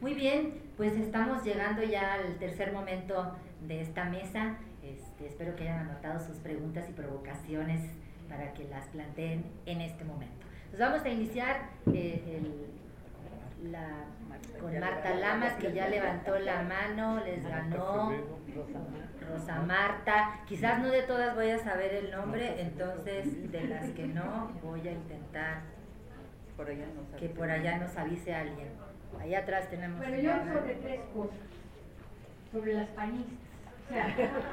Muy bien, pues estamos llegando ya al tercer momento de esta mesa. Espero que hayan anotado sus preguntas y provocaciones para que las planteen en este momento. Nos vamos a iniciar con Marta Lamas, que ya levantó la mano, les ganó Rosa Marta. Quizás no de todas voy a saber el nombre, entonces de las que no, voy a intentar que por allá nos avise alguien. Allá atrás tenemos... Bueno, yo sobre tres cosas, sobre las panistas. O sea,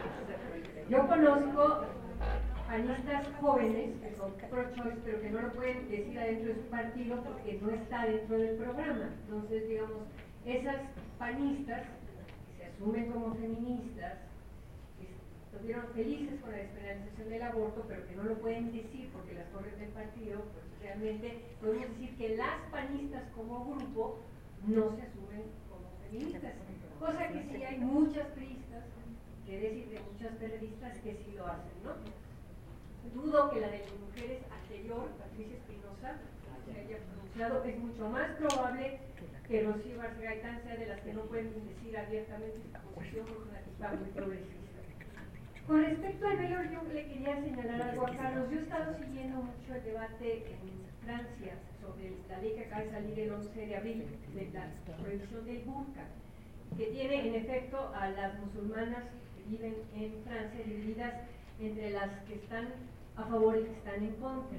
yo conozco panistas jóvenes que son pro-choice, pero que no lo pueden decir adentro de su partido porque no está dentro del programa. Entonces, digamos, esas panistas que se asumen como feministas, que estuvieron felices con la despenalización del aborto, pero que no lo pueden decir porque las corren del partido, pues realmente podemos decir que las panistas como grupo no se asumen como feministas, cosa que sí hay muchas priistas, que decir de muchas periodistas que sí lo hacen, ¿no? Dudo que la de las mujeres anterior, Patricia Espinosa, se haya pronunciado. Es mucho más probable que Rocío García Gaitán sea de las que no pueden decir abiertamente su posición porque es una tipa muy progresista. Con respecto al velo, yo le quería señalar algo a Carlos. Yo he estado siguiendo mucho el debate en Francia sobre la ley que acaba de salir el 11 de abril de la prohibición del burka, que tiene en efecto a las musulmanas que viven en Francia divididas entre las que están a favor y que están en contra.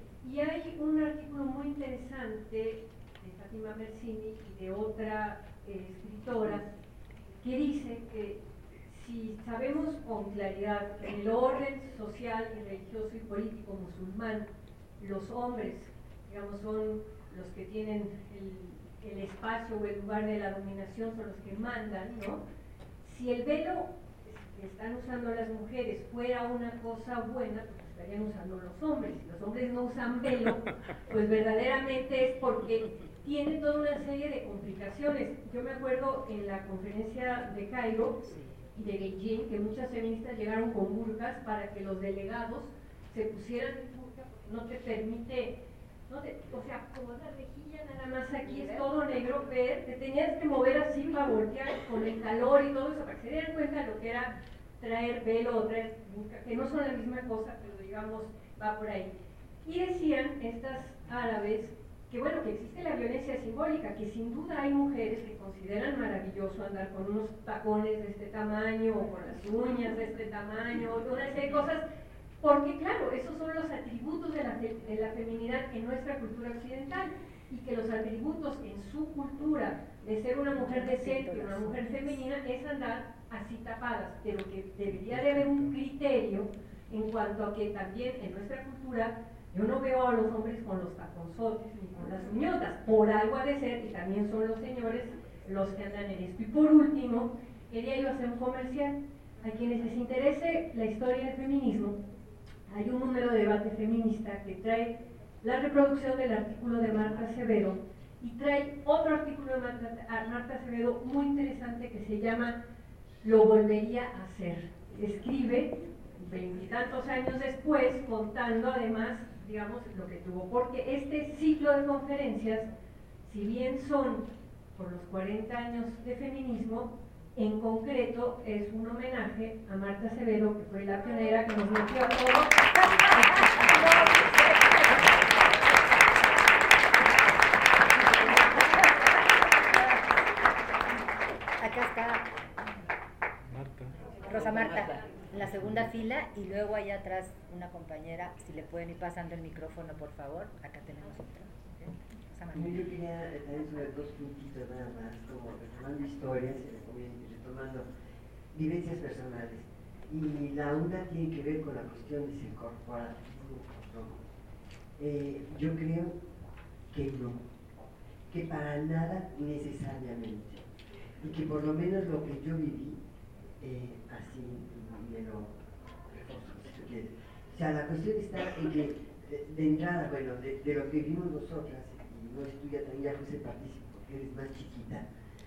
Y hay un artículo muy interesante de Fátima Mersini y de otra escritora que dice que si sabemos con claridad que en el orden social y religioso y político musulmán los hombres, digamos, son los que tienen el espacio o el lugar de la dominación, son los que mandan, ¿no? Si el velo que están usando las mujeres fuera una cosa buena, pues estarían usando los hombres. Si los hombres no usan velo, pues verdaderamente es porque tiene toda una serie de complicaciones. Yo me acuerdo en la conferencia de Cairo y de Beijing que muchas feministas llegaron con burkas para que los delegados se pusieran el burka, porque no te permite, o sea, como la rejilla nada más aquí es todo negro, ver, te tenías que mover así para voltear con el calor y todo eso, para que se dieran cuenta de lo que era traer velo o traer burka, que no son la misma cosa, pero digamos, va por ahí. Y decían estas árabes que bueno, que existe la violencia simbólica, que sin duda hay mujeres que consideran maravilloso andar con unos tacones de este tamaño o con las uñas de este tamaño, o una serie de cosas, porque claro, esos son los atributos de la feminidad en nuestra cultura occidental, y que los atributos en su cultura de ser una mujer decente, una mujer femenina, es andar así tapadas, pero que debería de haber un criterio en cuanto a que también en nuestra cultura yo no veo a los hombres con los taconzotes ni con las uñotas, por algo ha de ser, y también son los señores los que andan en esto. Y por último, quería yo hacer un comercial. A quienes les interese la historia del feminismo, hay un número de debate feminista que trae la reproducción del artículo de Marta Acevedo y trae otro artículo de Marta Acevedo muy interesante que se llama Lo volvería a hacer. Escribe veintitantos años después, contando además, digamos, lo que tuvo, porque este ciclo de conferencias, si bien son por los 40 años de feminismo, en concreto es un homenaje a Marta Acevedo, que fue la pionera que nos metió a todos. Acá está Rosa Marta, en la segunda fila, y luego allá atrás una compañera, si le pueden ir pasando el micrófono, por favor. Acá tenemos otra. Yo quería sobre dos puntitos nada más, como retomando historias y retomando vivencias personales. Y la una tiene que ver con la cuestión de ser corporativo o no. Yo creo que no, que para nada necesariamente. Y que por lo menos lo que yo viví, así me lo reforzo, si tú quieres. O sea, la cuestión está en que, de entrada, bueno, de lo que vivimos nosotras, no es tuya también, ya José participa porque eres más chiquita,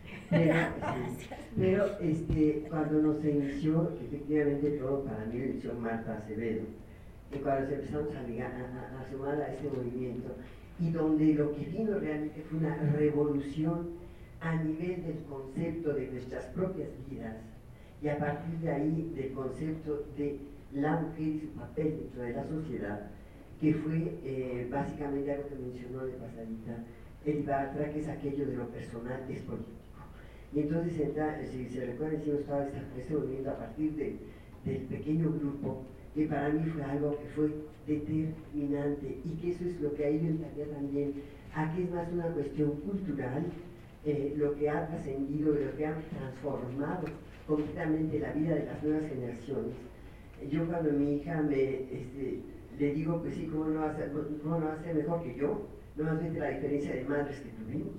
pero cuando nos inició, efectivamente todo para mí lo inició Marta Acevedo, y cuando nos empezamos a sumar a este movimiento, y donde lo que vino realmente fue una revolución a nivel del concepto de nuestras propias vidas y a partir de ahí del concepto de la mujer y su papel dentro de la sociedad, que fue básicamente algo que mencionó de pasadita el Bartra, que es aquello de lo personal es político. Y entonces, si se recuerdan, hicimos todo este movimiento a partir del pequeño grupo, que para mí fue algo que fue determinante y que eso es lo que ahí me entraría también, aquí es más una cuestión cultural, lo que ha trascendido, lo que ha transformado completamente la vida de las nuevas generaciones. Yo cuando mi hija le digo, pues sí, ¿cómo no va a ser mejor que yo? No más vete la diferencia de madres que tuvimos.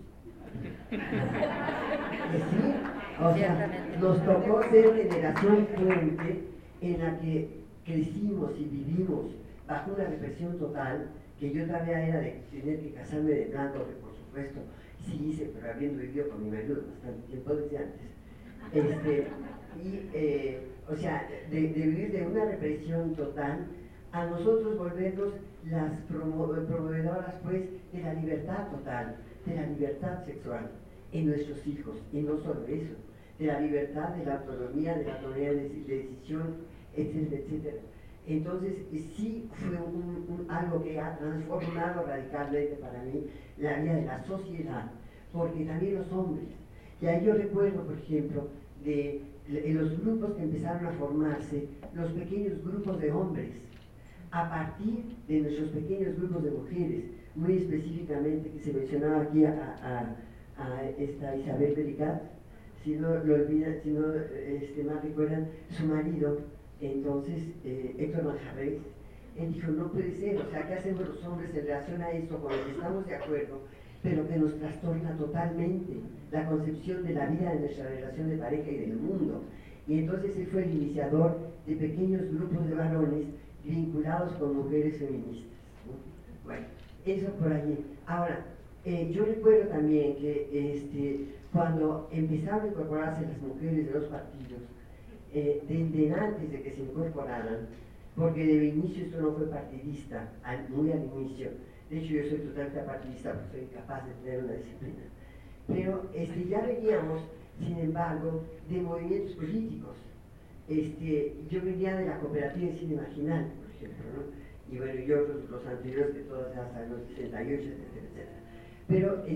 Sí, o sea, nos tocó ser generación puente en la que crecimos y vivimos bajo una represión total, que yo todavía era de tener que casarme de blanco, que por supuesto sí hice, pero habiendo vivido con mi marido bastante tiempo desde antes. O sea, de vivir de una represión total, a nosotros volvernos las promovedoras pues de la libertad total, de la libertad sexual en nuestros hijos, y no solo eso, de la libertad, de la autonomía, de la autonomía de decisión, etcétera, etcétera. Entonces, sí fue algo que ha transformado radicalmente para mí la vida de la sociedad, porque también los hombres, y ahí yo recuerdo, por ejemplo, en los grupos que empezaron a formarse, los pequeños grupos de hombres, a partir de nuestros pequeños grupos de mujeres, muy específicamente, que se mencionaba aquí a esta Isabel Belicat, si no lo olvidan, si no más recuerdan, su marido, entonces Héctor Manjarres, él dijo, no puede ser, o sea, ¿qué hacemos los hombres en relación a esto con lo que estamos de acuerdo, pero que nos trastorna totalmente la concepción de la vida de nuestra relación de pareja y del mundo? Y entonces él fue el iniciador de pequeños grupos de varones vinculados con mujeres feministas, ¿no? Bueno, eso por allí. Ahora, yo recuerdo también que cuando empezaron a incorporarse las mujeres de los partidos, desde antes de que se incorporaran, porque de inicio esto no fue partidista, muy al inicio, de hecho yo soy totalmente partidista porque soy incapaz de tener una disciplina, pero ya veníamos, sin embargo, de movimientos políticos. Yo venía de la cooperativa de cine marginal, por ejemplo, ¿no? Y bueno, y otros, los anteriores que todos ya saben, los 68, etcétera, etcétera. Pero,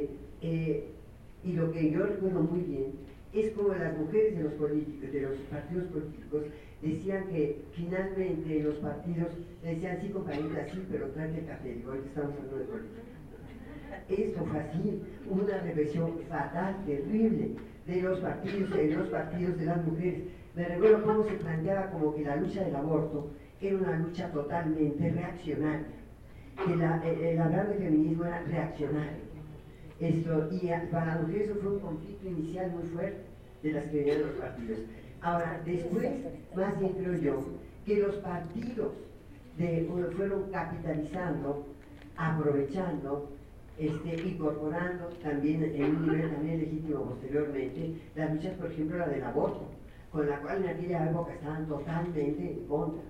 y lo que yo recuerdo muy bien, es como las mujeres de los políticos, de los partidos políticos, decían que finalmente los partidos decían, sí compañera, sí, pero tráete el café, digo, hoy estamos hablando de política. Esto fue así, una represión fatal, terrible, de los partidos de las mujeres. Me recuerdo cómo se planteaba como que la lucha del aborto era una lucha totalmente reaccionaria, que el hablar de feminismo era reaccionario. Y para las mujeres eso fue un conflicto inicial muy fuerte de las que venían los partidos. Ahora, después, más bien creo yo, que los partidos fueron capitalizando, aprovechando, incorporando también en un nivel también legítimo posteriormente, las luchas, por ejemplo, la del aborto, con la cual en aquella época estaban totalmente en contra.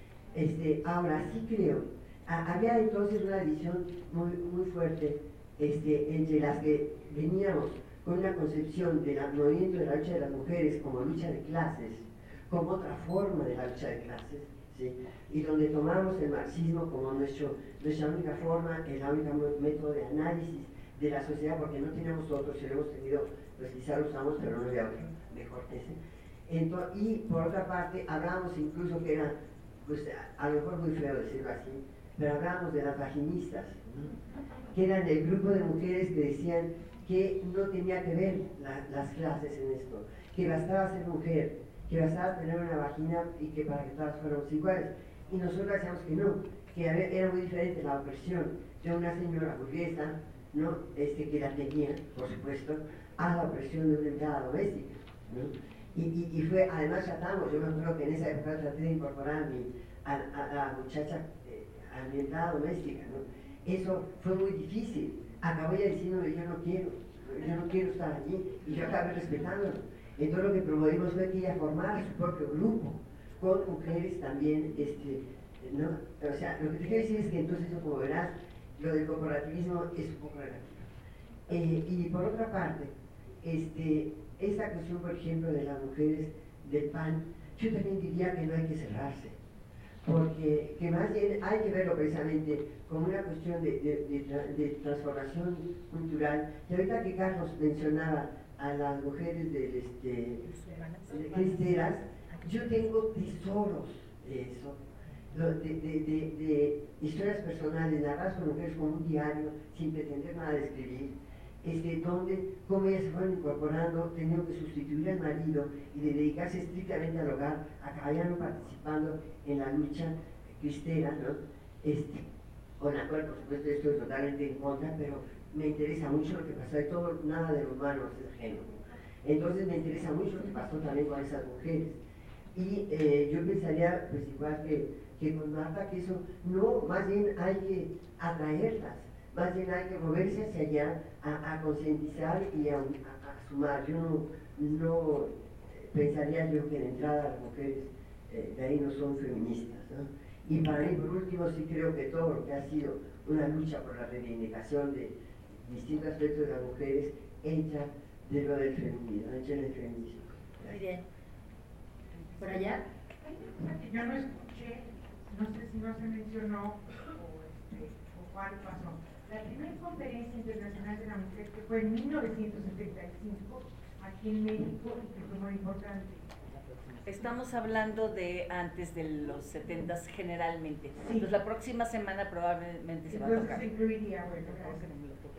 Ahora sí creo, había entonces una división muy, muy fuerte entre las que veníamos con una concepción del movimiento de la lucha de las mujeres como lucha de clases, como otra forma de la lucha de clases, ¿sí? Y donde tomamos el marxismo como nuestra única forma, el único método de análisis de la sociedad, porque no teníamos otros, si lo hemos tenido, pues quizá lo usamos, pero no había otro mejor que ese. Y por otra parte, hablamos incluso que era, pues a lo mejor muy feo decirlo así, pero hablábamos de las vaginistas, ¿no? Que eran el grupo de mujeres que decían que no tenía que ver las clases en esto, que bastaba ser mujer, que bastaba tener una vagina y que para que todas fuéramos iguales. Y nosotros decíamos que no, que era muy diferente la opresión de una señora burguesa, ¿no? Que la tenía, por supuesto, a la opresión de una empleada doméstica, ¿no? Y fue, además tratamos, yo me acuerdo que en esa época traté de incorporar a la muchacha, a mi empleada doméstica, ¿no? Eso fue muy difícil. Acabó ella diciéndome, yo no quiero estar allí, y yo acabé respetándolo. Entonces lo que promovimos fue que ella formara su propio grupo, con mujeres también, ¿no? O sea, lo que te quiero decir es que entonces, como verás, lo del corporativismo es un poco relativo. Y por otra parte, esta cuestión, por ejemplo, de las mujeres del PAN, yo también diría que no hay que cerrarse, porque que más bien hay que verlo precisamente como una cuestión de transformación cultural. Y ahorita que Carlos mencionaba a las mujeres cristeras, yo tengo tesoros de eso, de historias personales narradas por mujeres como un diario, sin pretender nada de escribir, donde como ellas se fueron incorporando, tenían que sustituir al marido y de dedicarse estrictamente al hogar, acabaron participando en la lucha cristera, ¿no? Con la cual, por supuesto, estoy totalmente en contra, pero me interesa mucho lo que pasó, de todo, nada de lo humano es ajeno. Entonces me interesa mucho lo que pasó también con esas mujeres. Y yo pensaría, pues igual que con Marta, que eso no, más bien hay que atraerlas, más bien hay que moverse hacia allá, a concientizar y a sumar. Yo no pensaría yo que de entrada las mujeres de ahí no son feministas, ¿no? Y para mí, por último, sí creo que todo lo que ha sido una lucha por la reivindicación de distintos aspectos de las mujeres entra dentro del feminismo, entra en el feminismo. Muy bien. ¿Por allá? Hay una cosa que yo no escuché, no sé si no se mencionó o cuál pasó. La primera conferencia internacional de la mujer, que fue en 1975, aquí en México, y que fue muy importante. Estamos hablando de antes de los 70 generalmente. Sí. Entonces la próxima semana probablemente se va a Entonces tocar. se incluiría, bueno, gracias.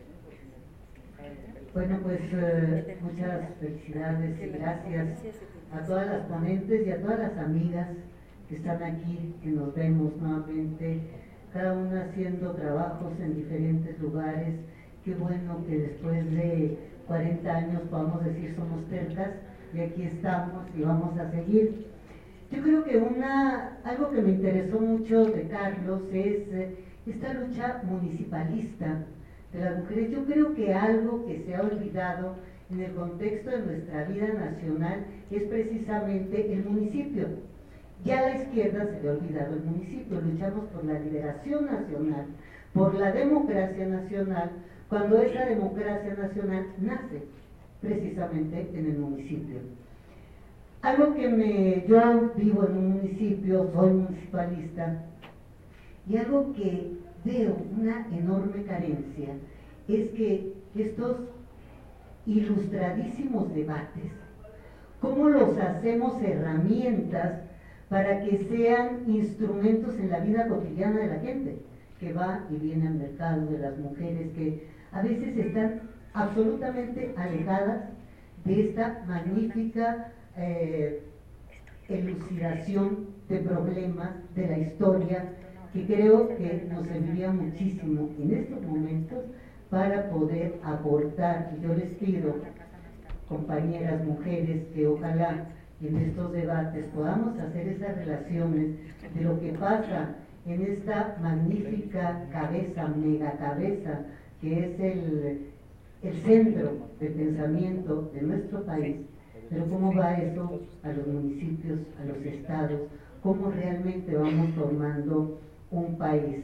Bueno, pues muchas felicidades y gracias a todas las ponentes y a todas las amigas que están aquí, que nos vemos nuevamente, cada una haciendo trabajos en diferentes lugares. Qué bueno que después de 40 años podamos decir somos tercas y aquí estamos y vamos a seguir. Yo creo que algo que me interesó mucho de Carlos es esta lucha municipalista de las mujeres. Yo creo que algo que se ha olvidado en el contexto de nuestra vida nacional es precisamente el municipio. Ya a la izquierda se le ha olvidado el municipio. Luchamos por la liberación nacional, por la democracia nacional, cuando esa democracia nacional nace precisamente en el municipio. Algo que yo vivo en un municipio, soy municipalista, y algo que veo una enorme carencia es que estos ilustradísimos debates, ¿cómo los hacemos herramientas para que sean instrumentos en la vida cotidiana de la gente que va y viene al mercado, de las mujeres que a veces están absolutamente alejadas de esta magnífica elucidación de problemas de la historia, que creo que nos serviría muchísimo en estos momentos para poder aportar. Y yo les pido, compañeras mujeres, que ojalá en estos debates podamos hacer esas relaciones de lo que pasa en esta magnífica cabeza, megacabeza, que es el centro de pensamiento de nuestro país, pero cómo va eso a los municipios, a los estados, cómo realmente vamos formando un país.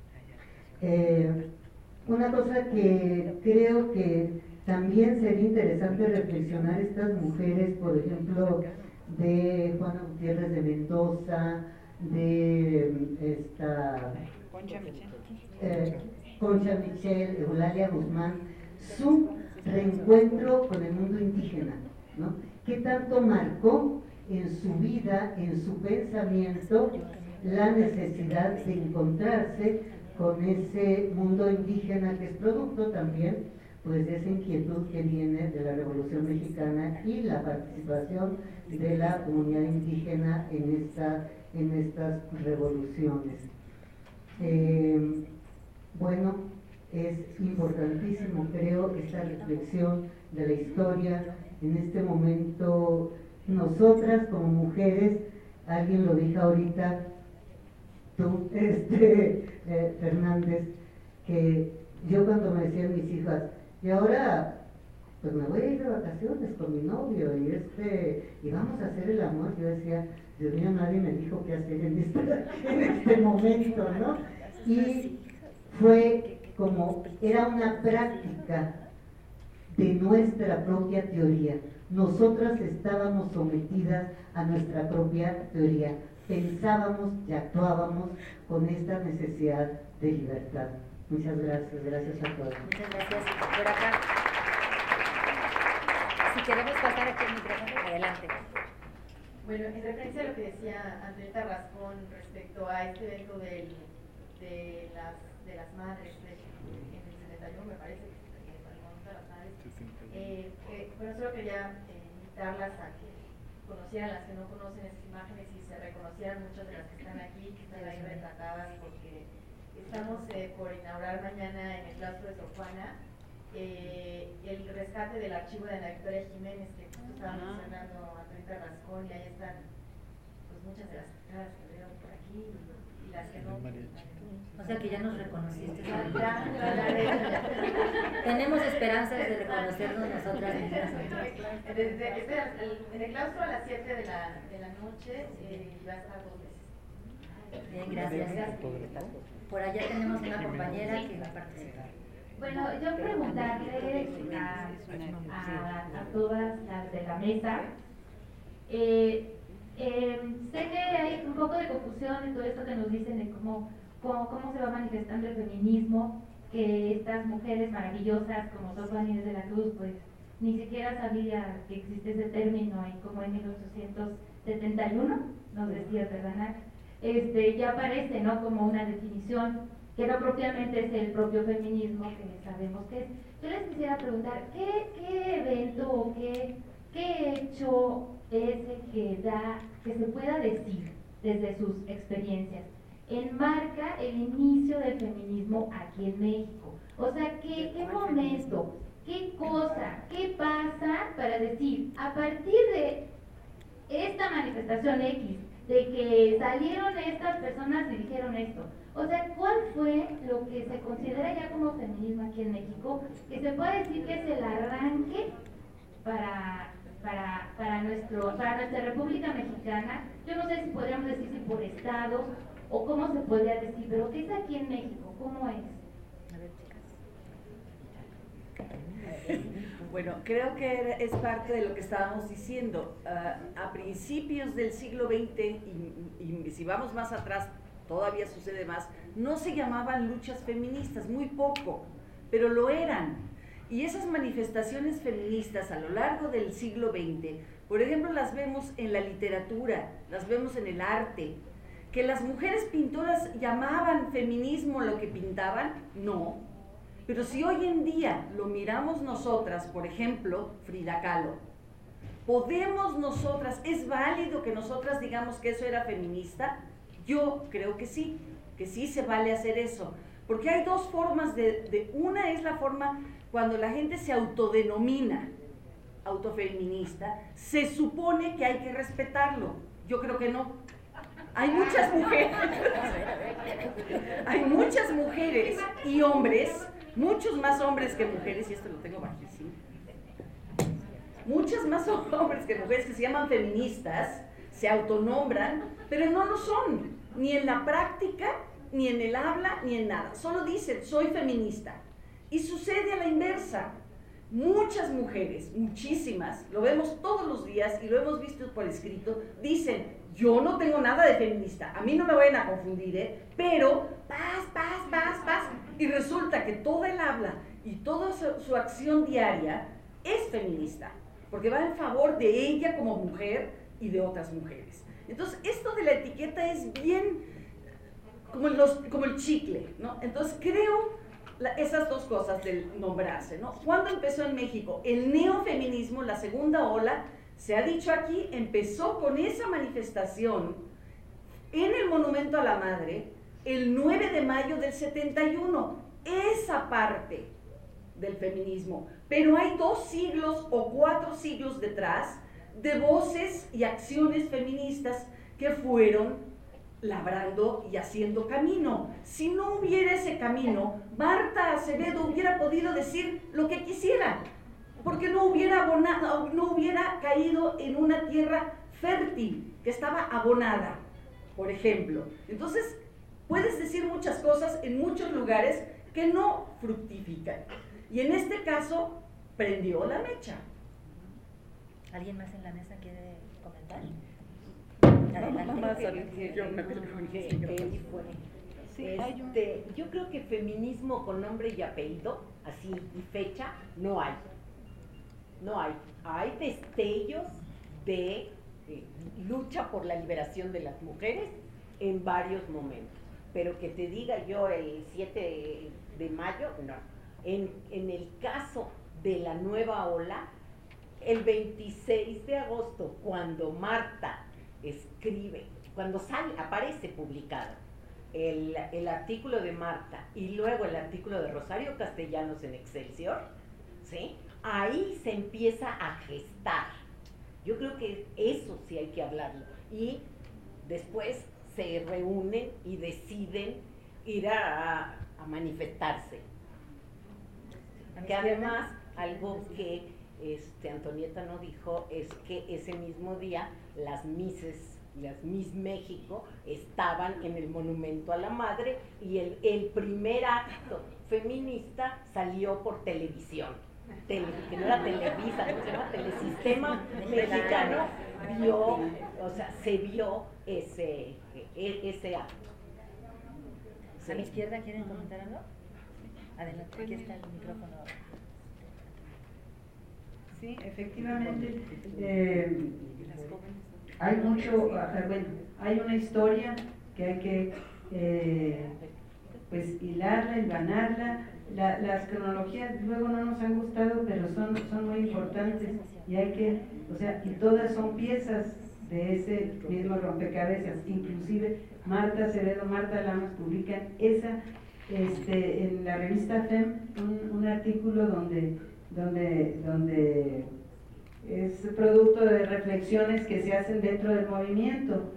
Una cosa que creo que también sería interesante reflexionar estas mujeres, por ejemplo, de Juana Gutiérrez de Mendoza, de Concha Michel, Eulalia Guzmán, su reencuentro con el mundo indígena, ¿no? ¿Qué tanto marcó en su vida, en su pensamiento, la necesidad de encontrarse con ese mundo indígena, que es producto también pues de esa inquietud que viene de la Revolución Mexicana y la participación de la comunidad indígena en estas revoluciones? Bueno, es importantísimo, creo, esta reflexión de la historia. En este momento, nosotras como mujeres, alguien lo dijo ahorita, tú, Fernández, que yo cuando me decían mis hijas, y ahora pues me voy a ir de vacaciones con mi novio y vamos a hacer el amor, yo decía, Dios mío, nadie me dijo qué hacer en este momento, ¿no? Y fue como, era una práctica de nuestra propia teoría. Nosotras estábamos sometidas a nuestra propia teoría. Pensábamos y actuábamos con esta necesidad de libertad. Muchas gracias, gracias a todos. Muchas gracias. Por acá. Si queremos pasar aquí el micrófono, adelante. Bueno, en referencia a lo que decía Antonieta Rascón respecto a este evento de las madres en el 71, me parece que para el momento de las madres, bueno, solo quería invitarlas a que conocieran las que no conocen esas imágenes y se reconocieran muchas de las que están aquí, que están ahí retratadas, porque estamos por inaugurar mañana en el claustro de Sor Juana el rescate del archivo de Ana Victoria Jiménez, que justo estaba mencionando Antonieta Rascón, y ahí están pues muchas de las caras que veo por aquí y las que no. O sea que ya nos reconociste. Tenemos esperanzas de reconocernos nosotras mismas. En el claustro a las 7 de la noche va a estar 2 veces. Bien, gracias. Por allá tenemos una compañera que va a participar. Bueno, yo preguntarle a todas las de la mesa, sé que hay un poco de confusión en todo esto que nos dicen de cómo se va manifestando el feminismo, que estas mujeres maravillosas como Sor Juana Inés de la Cruz, pues ni siquiera sabía que existe ese término ahí como en 1871, nos decía, ¿verdad? Ya aparece, ¿no?, como una definición que no propiamente es el propio feminismo, que sabemos que es. Yo les quisiera preguntar, ¿qué evento o qué hecho es el que se pueda decir desde sus experiencias enmarca el inicio del feminismo aquí en México? O sea, ¿qué momento, qué cosa, qué pasa para decir, a partir de esta manifestación X, de que salieron estas personas y dijeron esto? O sea, ¿cuál fue lo que se considera ya como feminismo aquí en México? Que se puede decir que es el arranque para nuestra República Mexicana. Yo no sé si podríamos decir si por estados o cómo se podría decir, pero ¿qué es aquí en México? ¿Cómo es? Bueno, creo que es parte de lo que estábamos diciendo. A principios del siglo XX, y si vamos más atrás, todavía sucede más, no se llamaban luchas feministas, muy poco, pero lo eran. Y esas manifestaciones feministas a lo largo del siglo XX, por ejemplo, las vemos en la literatura, las vemos en el arte. ¿Que las mujeres pintoras llamaban feminismo lo que pintaban? No. Pero si hoy en día lo miramos nosotras, por ejemplo, Frida Kahlo, ¿podemos nosotras, es válido que nosotras digamos que eso era feminista? Yo creo que sí se vale hacer eso, porque hay dos formas una es la forma cuando la gente se autodenomina autofeminista, se supone que hay que respetarlo. Yo creo que no. Hay muchas mujeres y hombres, muchos más hombres que mujeres, y esto lo tengo bajísimo, muchas más hombres que mujeres que se llaman feministas, se autonombran, pero no lo son, ni en la práctica, ni en el habla, ni en nada. Solo dicen, soy feminista. Y sucede a la inversa. Muchas mujeres, muchísimas, lo vemos todos los días y lo hemos visto por escrito, dicen, yo no tengo nada de feminista, a mí no me vayan a confundir, pero paz, y resulta que toda el habla y toda su acción diaria es feminista, porque va en favor de ella como mujer y de otras mujeres. Entonces, esto de la etiqueta es bien como el chicle, ¿no? Entonces, creo esas dos cosas del nombrarse, ¿no? ¿Cuándo empezó en México? El neofeminismo, la segunda ola, se ha dicho aquí, empezó con esa manifestación en el Monumento a la Madre el 9 de mayo del 71, esa parte del feminismo. Pero hay 2 siglos o 4 siglos detrás de voces y acciones feministas que fueron labrando y haciendo camino. Si no hubiera ese camino, Marta Acevedo hubiera podido decir lo que quisiera, porque no hubiera caído en una tierra fértil, que estaba abonada, por ejemplo. Entonces, puedes decir muchas cosas en muchos lugares que no fructifican. Y en este caso, prendió la mecha. ¿Alguien más en la mesa quiere comentar? Yo creo que feminismo con nombre y apellido, así y fecha, no hay. No hay. Hay destellos de lucha por la liberación de las mujeres en varios momentos. Pero que te diga yo el 7 de mayo, no. En el caso de la nueva ola, el 26 de agosto, cuando Marta escribe, cuando aparece publicado el artículo de Marta y luego el artículo de Rosario Castellanos en Excelsior, ¿sí? Ahí se empieza a gestar. Yo creo que eso sí hay que hablarlo. Y después se reúnen y deciden ir a manifestarse. Que además, algo que Antonieta no dijo es que ese mismo día las Miss México estaban en el Monumento a la Madre y el primer acto feminista salió por televisión. Que no era Televisa, no se llama Telesistema Mexicano, se vio ese acto. ¿A mi izquierda quieren comentar algo? Adelante, aquí está el micrófono. Sí, efectivamente, hay mucho, hay una historia que hay que pues hilarla, hilvanarla. Las cronologías luego no nos han gustado, pero son muy importantes y hay que, y todas son piezas de ese mismo rompecabezas. Inclusive Marta Acevedo, Marta Lamas publican en la revista FEM un artículo donde es producto de reflexiones que se hacen dentro del movimiento.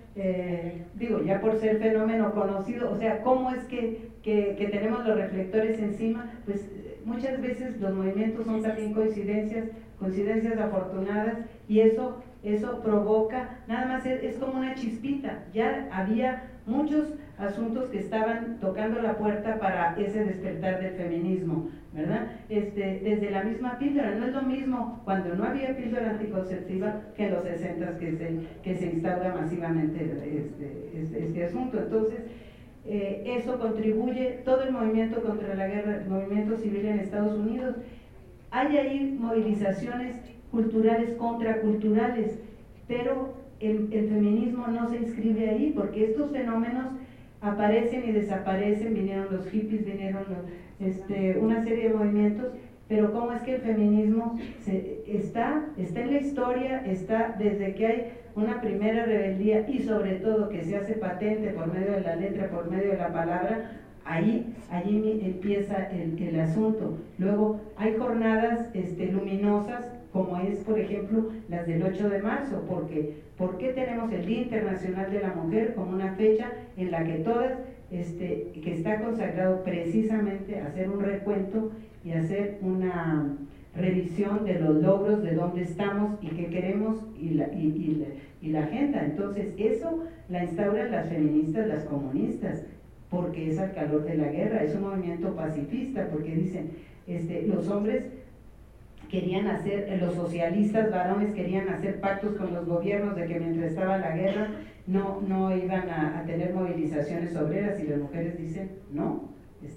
Ya por ser fenómeno conocido, ¿cómo es que tenemos los reflectores encima? Pues muchas veces los movimientos son también coincidencias afortunadas, y eso provoca, nada más es como una chispita. Ya había muchos asuntos que estaban tocando la puerta para ese despertar del feminismo, ¿verdad? Desde la misma píldora, no es lo mismo cuando no había píldora anticonceptiva que en los 60s que se instaura masivamente este asunto. Entonces, eso contribuye, todo el movimiento contra la guerra, el movimiento civil en Estados Unidos. Hay ahí movilizaciones culturales, contraculturales, pero el feminismo no se inscribe ahí, porque estos fenómenos aparecen y desaparecen. Vinieron los hippies, vinieron una serie de movimientos, pero cómo es que el feminismo está en la historia, está desde que hay una primera rebeldía, y sobre todo que se hace patente por medio de la letra, por medio de la palabra. Allí empieza el asunto. Luego hay jornadas luminosas, como es, por ejemplo, las del 8 de marzo, porque ¿por qué tenemos el Día Internacional de la Mujer como una fecha en la que todas, que está consagrado precisamente a hacer un recuento y hacer una revisión de los logros, de dónde estamos y qué queremos, y la agenda? Entonces eso la instauran las feministas, las comunistas, porque es al calor de la guerra, es un movimiento pacifista, porque dicen, los hombres querían hacer, los socialistas varones querían hacer pactos con los gobiernos de que mientras estaba la guerra no iban a tener movilizaciones obreras, y las mujeres dicen, no,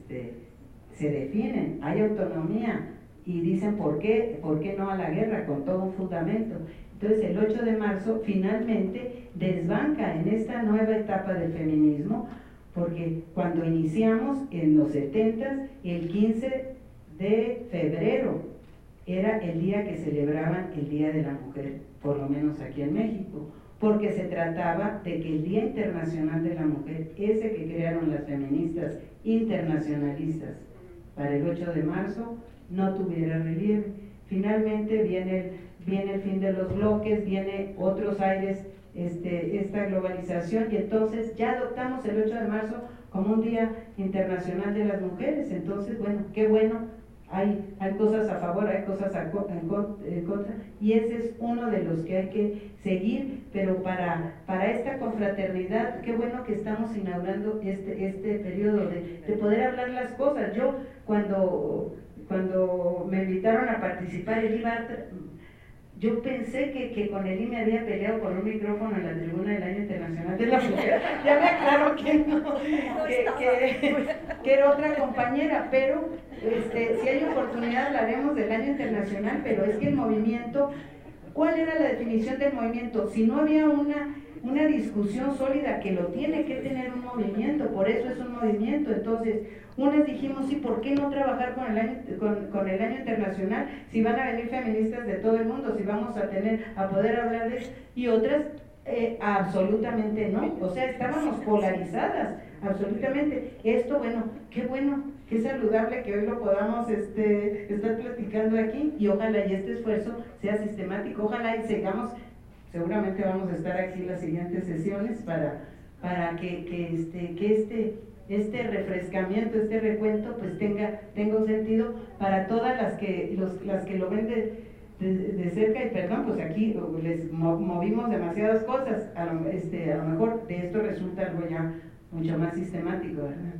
se definen, hay autonomía, y dicen, ¿por qué no a la guerra? Con todo un fundamento. Entonces el 8 de marzo finalmente desbanca en esta nueva etapa del feminismo, porque cuando iniciamos en los 70s, el 15 de febrero era el día que celebraban el Día de la Mujer, por lo menos aquí en México, porque se trataba de que el Día Internacional de la Mujer, ese que crearon las feministas internacionalistas para el 8 de marzo, no tuviera relieve. Finalmente viene el fin de los bloques, viene otros aires, esta globalización, y entonces ya adoptamos el 8 de marzo como un Día Internacional de las Mujeres. Entonces, bueno, qué bueno, hay cosas a favor, hay cosas en contra, y ese es uno de los que hay que seguir. Pero para esta confraternidad, qué bueno que estamos inaugurando este periodo de poder hablar las cosas. Yo cuando cuando me invitaron a participar, yo pensé que con Eli me había peleado por un micrófono en la tribuna del Año Internacional de la Mujer. Ya me aclaro que no, que era otra compañera, pero si hay oportunidad hablaremos del Año Internacional, pero es que el movimiento, ¿cuál era la definición del movimiento? Si no había una discusión sólida, que lo tiene que tener un movimiento, por eso es un movimiento. Entonces, unas dijimos, sí, ¿por qué no trabajar con el año internacional si van a venir feministas de todo el mundo, si vamos a poder hablar de eso? Y otras, absolutamente no, o sea, estábamos polarizadas, absolutamente. Esto, bueno, qué saludable que hoy lo podamos estar platicando aquí, y ojalá y este esfuerzo sea sistemático, ojalá y sigamos. Seguramente vamos a estar aquí en las siguientes sesiones para que este refrescamiento, este recuento, pues tenga un sentido para todas las que lo ven de cerca. Y perdón, pues aquí les movimos demasiadas cosas, a lo mejor de esto resulta algo ya mucho más sistemático, ¿verdad?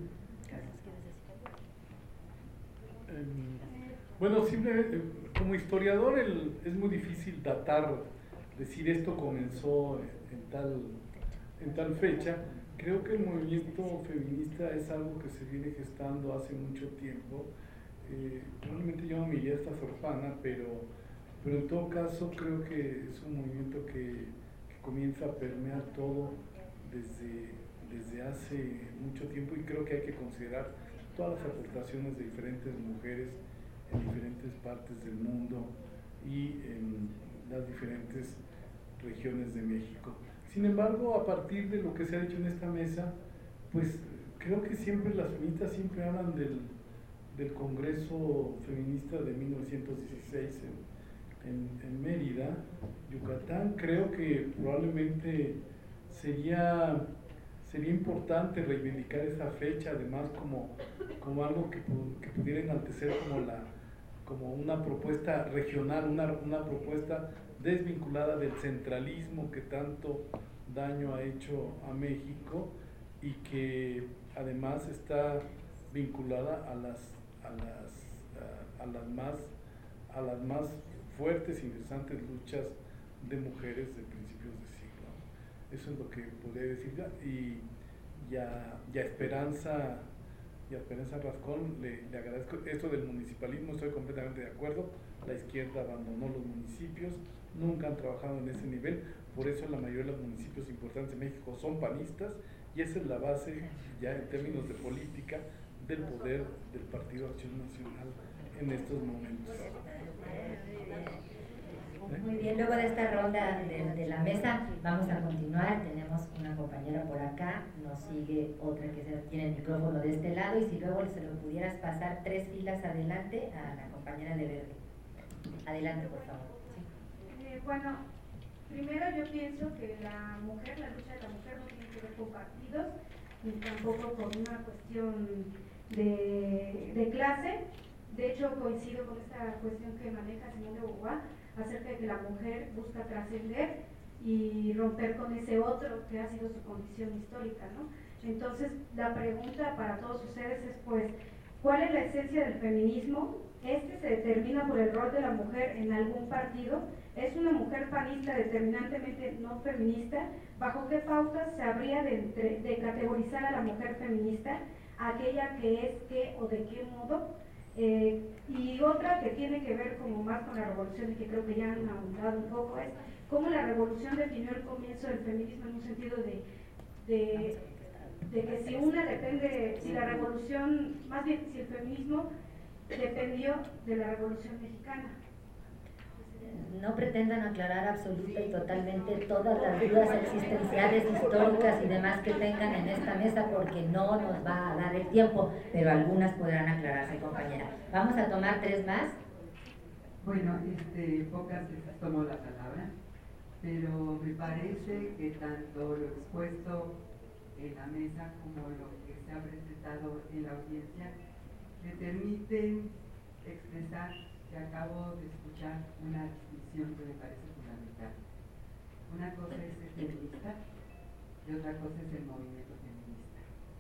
Bueno, siempre como historiador es muy difícil decir esto comenzó en tal fecha. Creo que el movimiento feminista es algo que se viene gestando hace mucho tiempo. Probablemente yo no me iría a esta sorfana, pero en todo caso creo que es un movimiento que comienza a permear todo desde hace mucho tiempo, y creo que hay que considerar todas las aportaciones de diferentes mujeres en diferentes partes del mundo y en las diferentes regiones de México. Sin embargo, a partir de lo que se ha dicho en esta mesa, pues creo que siempre las feministas siempre hablan del Congreso Feminista de 1916 en Mérida, Yucatán. Creo que probablemente sería importante reivindicar esa fecha, además como algo que pudiera enaltecer como una propuesta regional, una propuesta desvinculada del centralismo que tanto daño ha hecho a México, y que además está vinculada a las más fuertes e interesantes luchas de mujeres de principios de siglo. Eso es lo que podría decir. Y a Esperanza Rascón le agradezco esto del municipalismo. Estoy completamente de acuerdo. La izquierda abandonó los municipios, nunca han trabajado en ese nivel, por eso la mayoría de los municipios importantes de México son panistas, y esa es la base ya en términos de política del poder del Partido Acción Nacional en estos momentos. Muy bien, luego de esta ronda de la mesa vamos a continuar. Tenemos una compañera por acá, nos sigue otra que tiene el micrófono de este lado, y si luego se lo pudieras pasar 3 filas adelante a la compañera de verde. Adelante, por favor. Bueno, primero yo pienso que la lucha de la mujer no tiene que ver con partidos, ni tampoco con una cuestión de clase. De hecho, coincido con esta cuestión que maneja Simón de Beauvoir acerca de que la mujer busca trascender y romper con ese otro que ha sido su condición histórica, ¿no? Entonces, la pregunta para todos ustedes es, pues, ¿cuál es la esencia del feminismo? ¿Se determina por el rol de la mujer en algún partido? ¿Es una mujer panista determinantemente no feminista? ¿Bajo qué pautas se habría de categorizar a la mujer feminista? ¿Aquella que es qué o de qué modo? Y otra que tiene que ver como más con la revolución, y que creo que ya han abundado un poco, es cómo la revolución definió el comienzo del feminismo en un sentido de que si la revolución, más bien si el feminismo dependió de la revolución mexicana. No pretendan aclarar absoluta y totalmente todas las dudas existenciales, históricas y demás que tengan en esta mesa, porque no nos va a dar el tiempo, pero algunas podrán aclararse, compañera. Vamos a tomar 3 más. Bueno, pocas veces tomo la palabra, pero me parece que tanto lo expuesto en la mesa como lo que se ha presentado en la audiencia me permiten expresar que acabo de escuchar una distinción que me parece fundamental. Una cosa es el feminista y otra cosa es el movimiento feminista.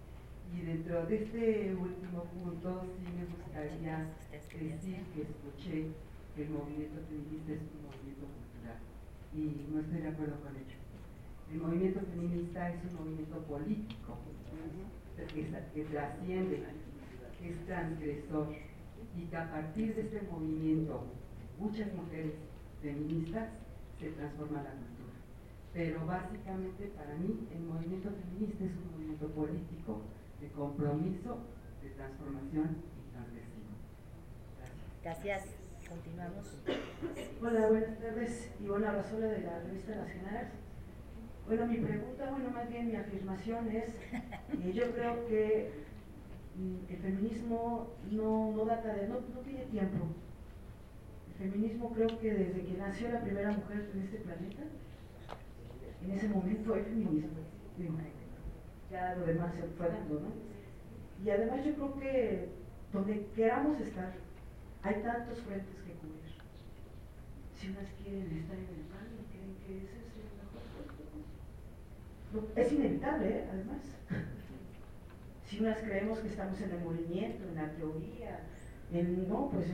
Y dentro de este último punto sí me gustaría decir que escuché que el movimiento feminista es un movimiento cultural y no estoy de acuerdo con ello. El movimiento feminista es un movimiento político que trasciende, que es transgresor y que a partir de este movimiento muchas mujeres feministas se transforma la cultura. Pero básicamente para mí el movimiento feminista es un movimiento político de compromiso, de transformación y transgresivo. Gracias. Continuamos. Hola, buenas tardes. Ivonne Arrazola de la revista Nacional. Bueno, mi pregunta, más bien mi afirmación es, yo creo que el feminismo no data de, no tiene tiempo. El feminismo creo que desde que nació la primera mujer en este planeta, en ese momento hay feminismo. Ya lo demás se fue dando, ¿no? Y además yo creo que donde queramos estar, hay tantos frentes que cubrir. Si unas quieren estar en el pan y creen que ese es el mejor puesto, es inevitable, además. Si unas creemos que estamos en el movimiento, en la teoría, en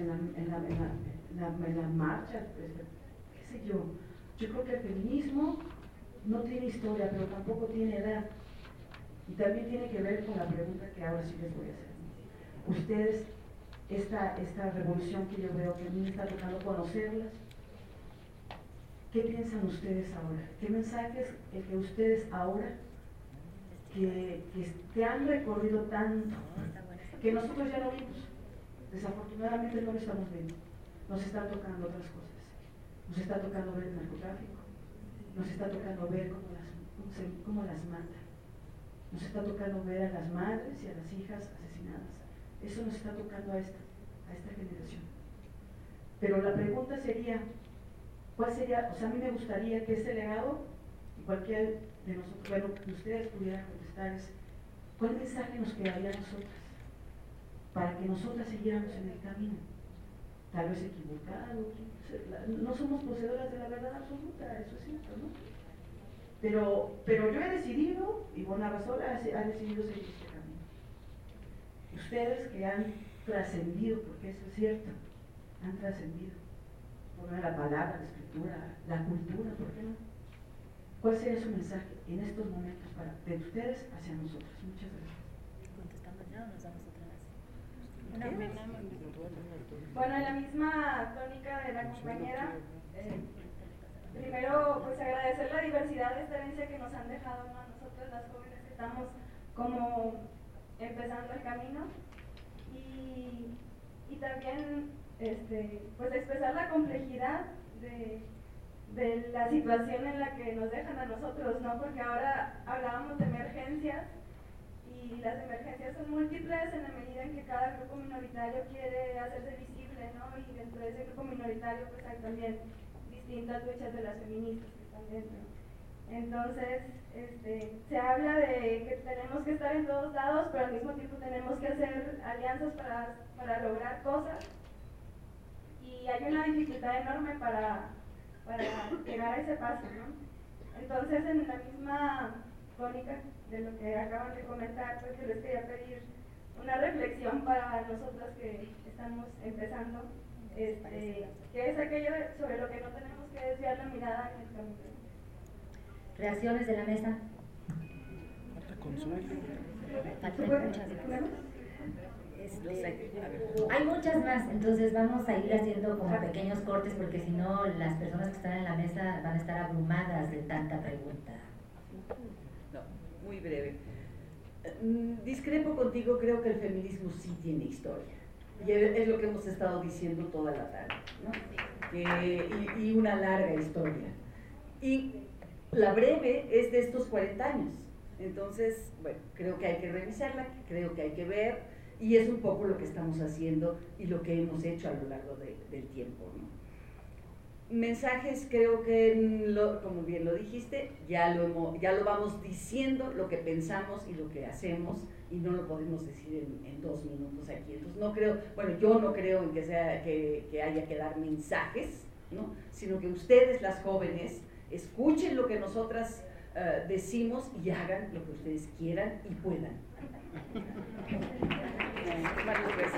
la marcha, pues, qué sé yo. Yo creo que el feminismo no tiene historia, pero tampoco tiene edad. Y también tiene que ver con la pregunta que ahora sí les voy a hacer. Ustedes, esta revolución que yo veo que a mí me está tocando conocerlas, ¿qué piensan ustedes ahora? ¿Qué mensajes el que ustedes ahora, que han recorrido tanto, que nosotros ya no vimos, desafortunadamente no lo estamos viendo, nos están tocando otras cosas, nos está tocando ver el narcotráfico, nos está tocando ver cómo las matan, nos está tocando ver a las madres y a las hijas asesinadas, eso nos está tocando a esta generación. Pero la pregunta sería, ¿cuál sería? O sea, a mí me gustaría que ese legado, y cualquier de nosotros, bueno, que ustedes pudieran contestar, es ¿cuál mensaje nos quedaría a nosotras? Para que nosotras siguiéramos en el camino, tal vez equivocado, no somos poseedoras de la verdad absoluta, eso es cierto, ¿no? Pero yo he decidido, y Ivonne Arrazola ha decidido seguir este camino. Ustedes que han trascendido, porque eso es cierto, han trascendido. Poner la palabra, la escritura, la cultura, ¿por qué no? ¿Cuál sería su mensaje en estos momentos de ustedes hacia nosotros? Muchas gracias. ¿Contestamos ya o nos damos otra vez? Bueno, en la misma tónica de la compañera, primero pues agradecer la diversidad de esta herencia que nos han dejado a nosotros las jóvenes que estamos como empezando el camino y también pues expresar la complejidad de la situación en la que nos dejan a nosotros, ¿no? Porque ahora hablábamos de emergencias y las emergencias son múltiples en la medida en que cada grupo minoritario quiere hacerse visible, ¿no? Y dentro de ese grupo minoritario pues hay también distintas luchas de las feministas que están dentro. Entonces, se habla de que tenemos que estar en todos lados, pero al mismo tiempo tenemos que hacer alianzas para lograr cosas. Y hay una dificultad enorme para llegar a ese paso, ¿no? Entonces, en la misma tónica de lo que acaban de comentar, pues yo les quería pedir una reflexión para nosotras que estamos empezando, que es aquello sobre lo que no tenemos que desviar la mirada en el camino. Reacciones de la mesa. Hay muchas más, entonces vamos a ir haciendo como pequeños cortes porque si no las personas que están en la mesa van a estar abrumadas de tanta pregunta. No, muy breve. Discrepo contigo, creo que el feminismo sí tiene historia. Y es lo que hemos estado diciendo toda la tarde, ¿no? Y una larga historia. Y la breve es de estos 40 años. Entonces, bueno, creo que hay que revisarla, creo que hay que ver, y es un poco lo que estamos haciendo y lo que hemos hecho a lo largo del tiempo, ¿no? Mensajes, creo que, como bien lo dijiste, ya lo vamos diciendo, lo que pensamos y lo que hacemos, y no lo podemos decir en 2 minutos aquí. Entonces no creo, bueno, yo no creo en que haya que dar mensajes, ¿no? Sino que ustedes, las jóvenes, escuchen lo que nosotras decimos y hagan lo que ustedes quieran y puedan. Varias veces.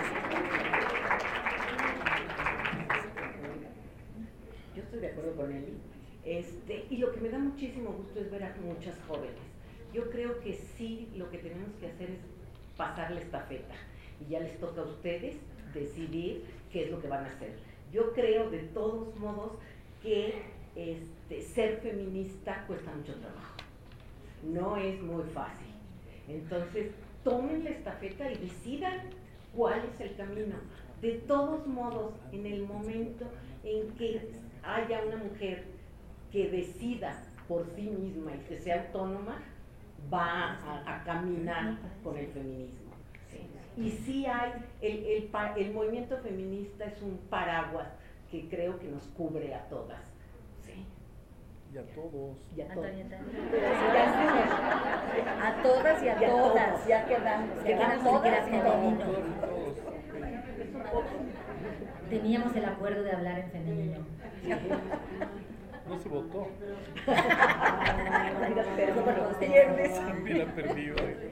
Yo estoy de acuerdo con Eli. Y lo que me da muchísimo gusto es ver a muchas jóvenes. Yo creo que sí, lo que tenemos que hacer es pasar la estafeta. Y ya les toca a ustedes decidir qué es lo que van a hacer. Yo creo de todos modos que ser feminista cuesta mucho trabajo. No es muy fácil. Entonces, tomen la estafeta y decidan cuál es el camino. De todos modos, en el momento en que haya una mujer que decida por sí misma y que sea autónoma, va a caminar con el feminismo. ¿Sí? Y sí hay, el movimiento feminista es un paraguas que creo que nos cubre a todas. ¿Sí? Y a todos. Y a todos. A todas y a todas, ya quedamos. Quedamos todas en femenino. Teníamos el acuerdo de hablar en femenino. No se votó. Hubiera perdido.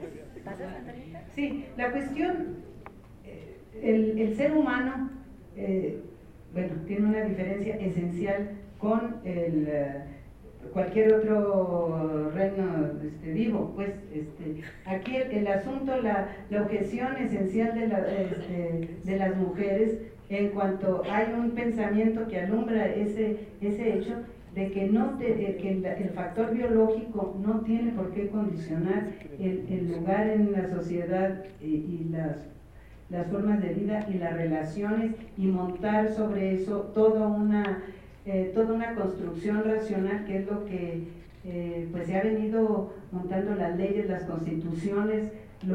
Sí, la cuestión, el ser humano, bueno, tiene una diferencia esencial con cualquier otro reino vivo. Pues aquí el asunto, la objeción esencial de las mujeres, en cuanto hay un pensamiento que alumbra ese hecho, de que el factor biológico no tiene por qué condicionar el lugar en la sociedad y las formas de vida y las relaciones, y montar sobre eso toda una construcción racional, que es lo que pues se ha venido montando las leyes, las constituciones,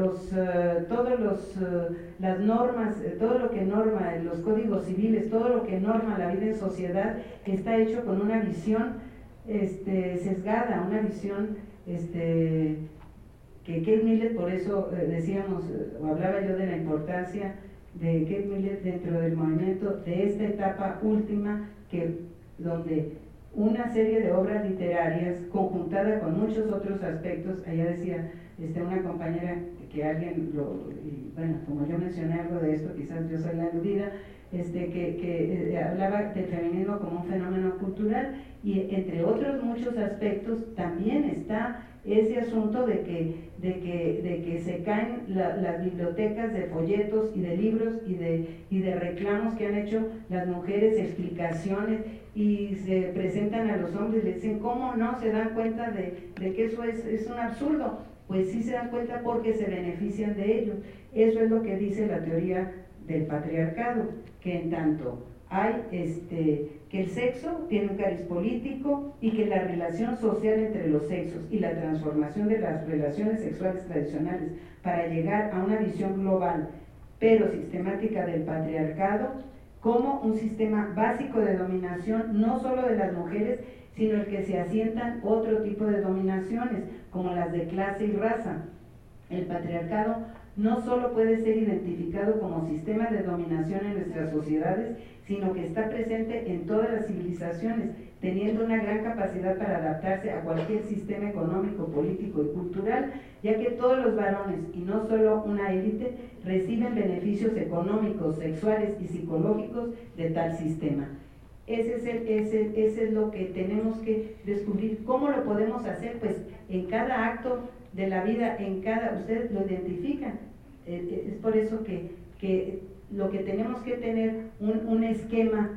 las normas, todo lo que norma, los códigos civiles, todo lo que norma la vida en sociedad, está hecho con una visión sesgada, una visión que Kate Millett, por eso decíamos, o hablaba yo de la importancia de Kate Millett dentro del movimiento, de esta etapa última, donde una serie de obras literarias conjuntada con muchos otros aspectos, allá decía una compañera que alguien bueno, como yo mencioné algo de esto, quizás yo soy la aludida, que hablaba del feminismo como un fenómeno cultural, y entre otros muchos aspectos también está ese asunto de que se caen las bibliotecas de folletos y de libros y de reclamos que han hecho las mujeres, explicaciones, y se presentan a los hombres y les dicen, ¿cómo no se dan cuenta de que eso es un absurdo? Pues sí se dan cuenta porque se benefician de ello. Eso es lo que dice la teoría del patriarcado, que en tanto hay que el sexo tiene un cariz político, y que la relación social entre los sexos y la transformación de las relaciones sexuales tradicionales para llegar a una visión global pero sistemática del patriarcado como un sistema básico de dominación, no solo de las mujeres, sino el que se asientan otro tipo de dominaciones, como las de clase y raza. El patriarcado no solo puede ser identificado como sistema de dominación en nuestras sociedades, sino que está presente en todas las civilizaciones, teniendo una gran capacidad para adaptarse a cualquier sistema económico, político y cultural, ya que todos los varones, y no solo una élite, reciben beneficios económicos, sexuales y psicológicos de tal sistema. Ese es lo que tenemos que descubrir. ¿Cómo lo podemos hacer? Pues en cada acto de la vida, ustedes lo identifican. Es por eso que lo que tenemos que tener un esquema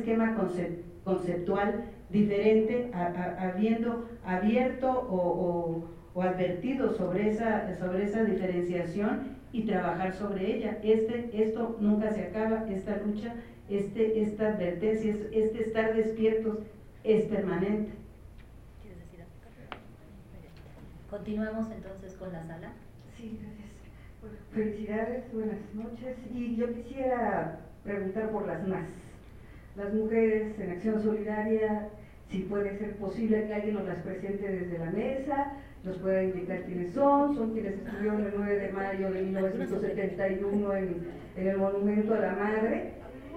conceptual diferente, habiendo abierto o advertido sobre esa diferenciación, y trabajar sobre ella. Esto nunca se acaba, esta lucha, esta advertencia, estar despiertos es permanente. ¿Quieres decir algo? Continuamos entonces con la sala. Sí, gracias. Bueno, felicidades, buenas noches. Y yo quisiera preguntar por las MAS, las mujeres en acción solidaria, si puede ser posible que alguien nos las presente desde la mesa, nos pueda indicar quiénes son quienes estuvieron el 9 de mayo de 1971 en el Monumento a la Madre.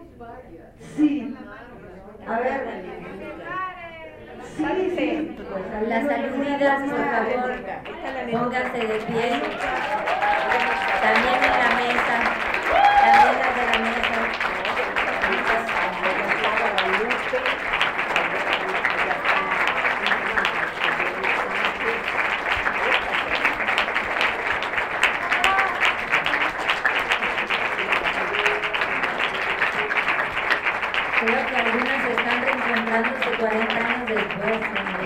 Sí, a ver, sí, pues, las aludidas, por favor. Póngase de pie. También en la mesa. También las de la mesa. Creo que algunas están reencontrándose 40 años después.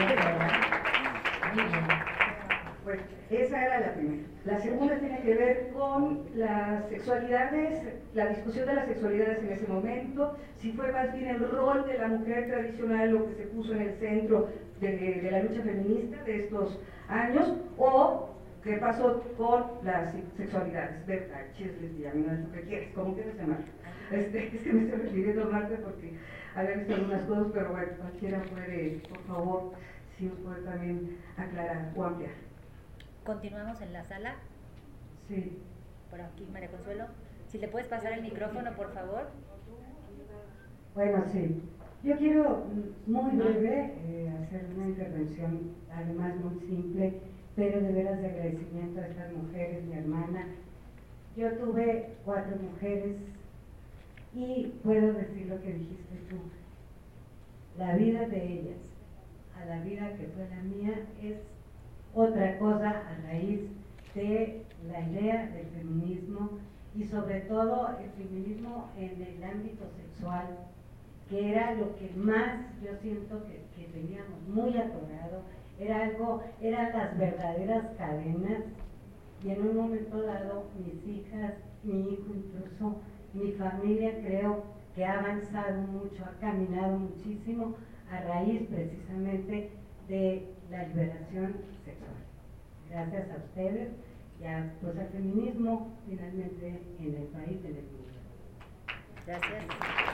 Muy bien. Bueno, esa era la primera. La segunda tiene que ver con las sexualidades, la discusión de las sexualidades en ese momento, si fue más bien el rol de la mujer tradicional lo que se puso en el centro de la lucha feminista de estos años, o qué pasó con las sexualidades, versaches, lesbianas, lo que quieras, como quieras llamarlo. Es que me estoy refiriendo a Marta porque había visto algunas cosas, pero bueno, cualquiera puede, por favor, si nos puede también aclarar o ampliar. Continuamos en la sala. Sí. Por aquí, María Consuelo. Si le puedes pasar el micrófono, por favor. Bueno, sí. Yo quiero muy breve hacer una intervención, además muy simple, pero de veras de agradecimiento a estas mujeres, mi hermana. Yo tuve 4 mujeres y puedo decir lo que dijiste tú. La vida de ellas a la vida que fue la mía es otra cosa a raíz de la idea del feminismo y sobre todo el feminismo en el ámbito sexual, que era lo que más yo siento que teníamos muy atorado, eran las verdaderas cadenas, y en un momento dado mis hijas, mi hijo, incluso mi familia, creo que ha avanzado mucho, ha caminado muchísimo a raíz precisamente de la liberación sexual. Gracias a ustedes y pues al feminismo finalmente en el país, en el mundo. Gracias.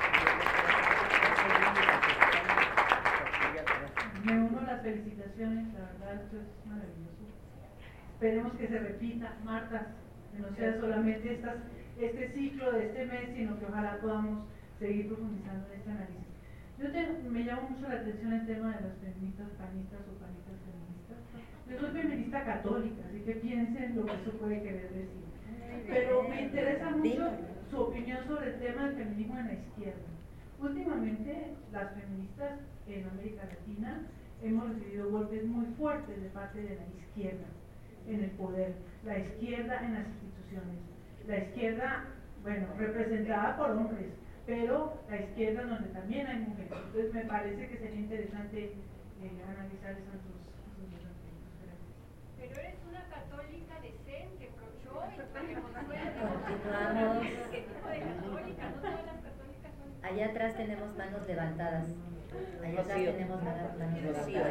Me uno a las felicitaciones, la verdad esto es maravilloso. Esperemos que se repita, Marta, que no sea solamente este ciclo de este mes, sino que ojalá podamos seguir profundizando en este análisis. Me llama mucho la atención el tema de las feministas panistas o panistas feministas. Yo soy feminista católica, así que piensen lo que eso puede querer decir. Pero me interesa mucho su opinión sobre el tema del feminismo en la izquierda. Últimamente, las feministas en América Latina hemos recibido golpes muy fuertes de parte de la izquierda en el poder, la izquierda en las instituciones, la izquierda, bueno, representada por hombres, pero la izquierda donde también hay mujeres. Entonces me parece que sería interesante analizar esos dos aspectos. Gracias. Pero eres una católica decente, pro-choice, Continuamos. ¿Qué tipo de católica? No todas las católicas son... Allá atrás tenemos manos levantadas. Allá atrás tenemos manos levantadas.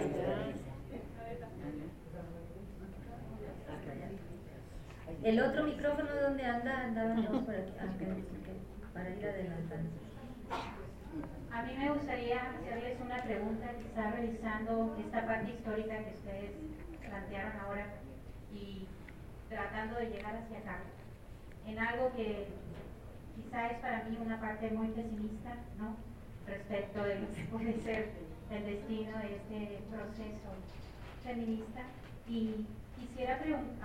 El otro micrófono, ¿dónde anda? Andábamos por aquí. Para ir adelantando. A mí me gustaría hacerles una pregunta, quizá revisando esta parte histórica que ustedes plantearon ahora y tratando de llegar hacia acá, en algo que quizá es para mí una parte muy pesimista, ¿no?, respecto de lo que puede ser el destino de este proceso feminista, y quisiera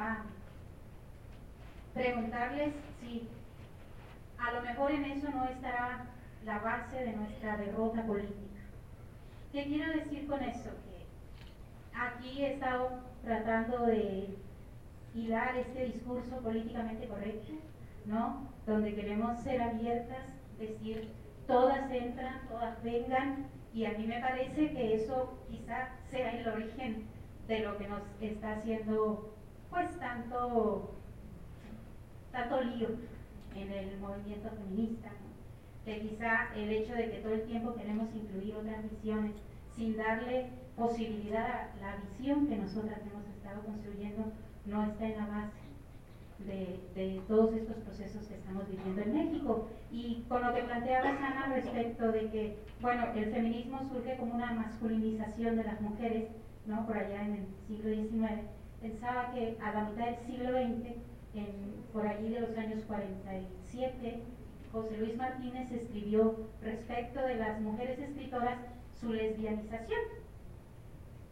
preguntarles si a lo mejor en eso no estará la base de nuestra derrota política. ¿Qué quiero decir con eso? Que aquí he estado tratando de hilar este discurso políticamente correcto, ¿no?, donde queremos ser abiertas, decir todas entran, todas vengan, y a mí me parece que eso quizá sea el origen de lo que nos está haciendo pues tanto lío en el movimiento feminista, ¿no?, que quizá el hecho de que todo el tiempo queremos incluir otras visiones sin darle posibilidad a la visión que nosotras hemos estado construyendo no está en la base de todos estos procesos que estamos viviendo en México. Y con lo que planteabas, Ana, respecto de que, bueno, el feminismo surge como una masculinización de las mujeres, ¿no?, por allá en el siglo XIX, pensaba que a la mitad del siglo XX, por allí de los años 47, José Luis Martínez escribió respecto de las mujeres escritoras su lesbianización.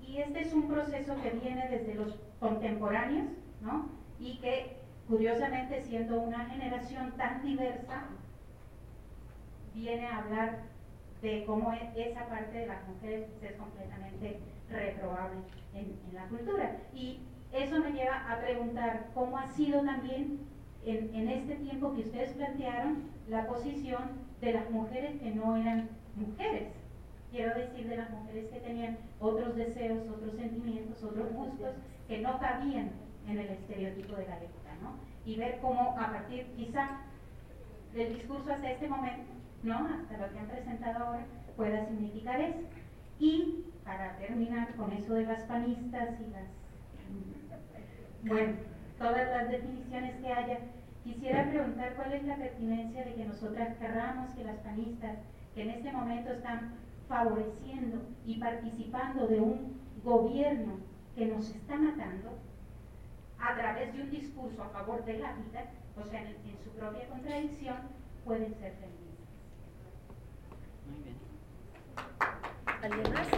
Y este es un proceso que viene desde los contemporáneos, ¿no? Y que, curiosamente, siendo una generación tan diversa, viene a hablar de cómo esa parte de las mujeres es completamente reprobable en la cultura. Y eso me lleva a preguntar cómo ha sido también en este tiempo que ustedes plantearon la posición de las mujeres que no eran mujeres. Quiero decir, de las mujeres que tenían otros deseos, otros sentimientos, otros gustos que no cabían en el estereotipo de la época, ¿no? Y ver cómo a partir quizá del discurso hasta este momento, ¿no? Hasta lo que han presentado ahora, pueda significar eso. Y para terminar con eso de las panistas y las, bueno, todas las definiciones que haya, quisiera preguntar cuál es la pertinencia de que nosotras querramos que las panistas, que en este momento están favoreciendo y participando de un gobierno que nos está matando, a través de un discurso a favor de la vida, o sea, en su propia contradicción, pueden ser feministas. Muy bien. ¿Alguien más?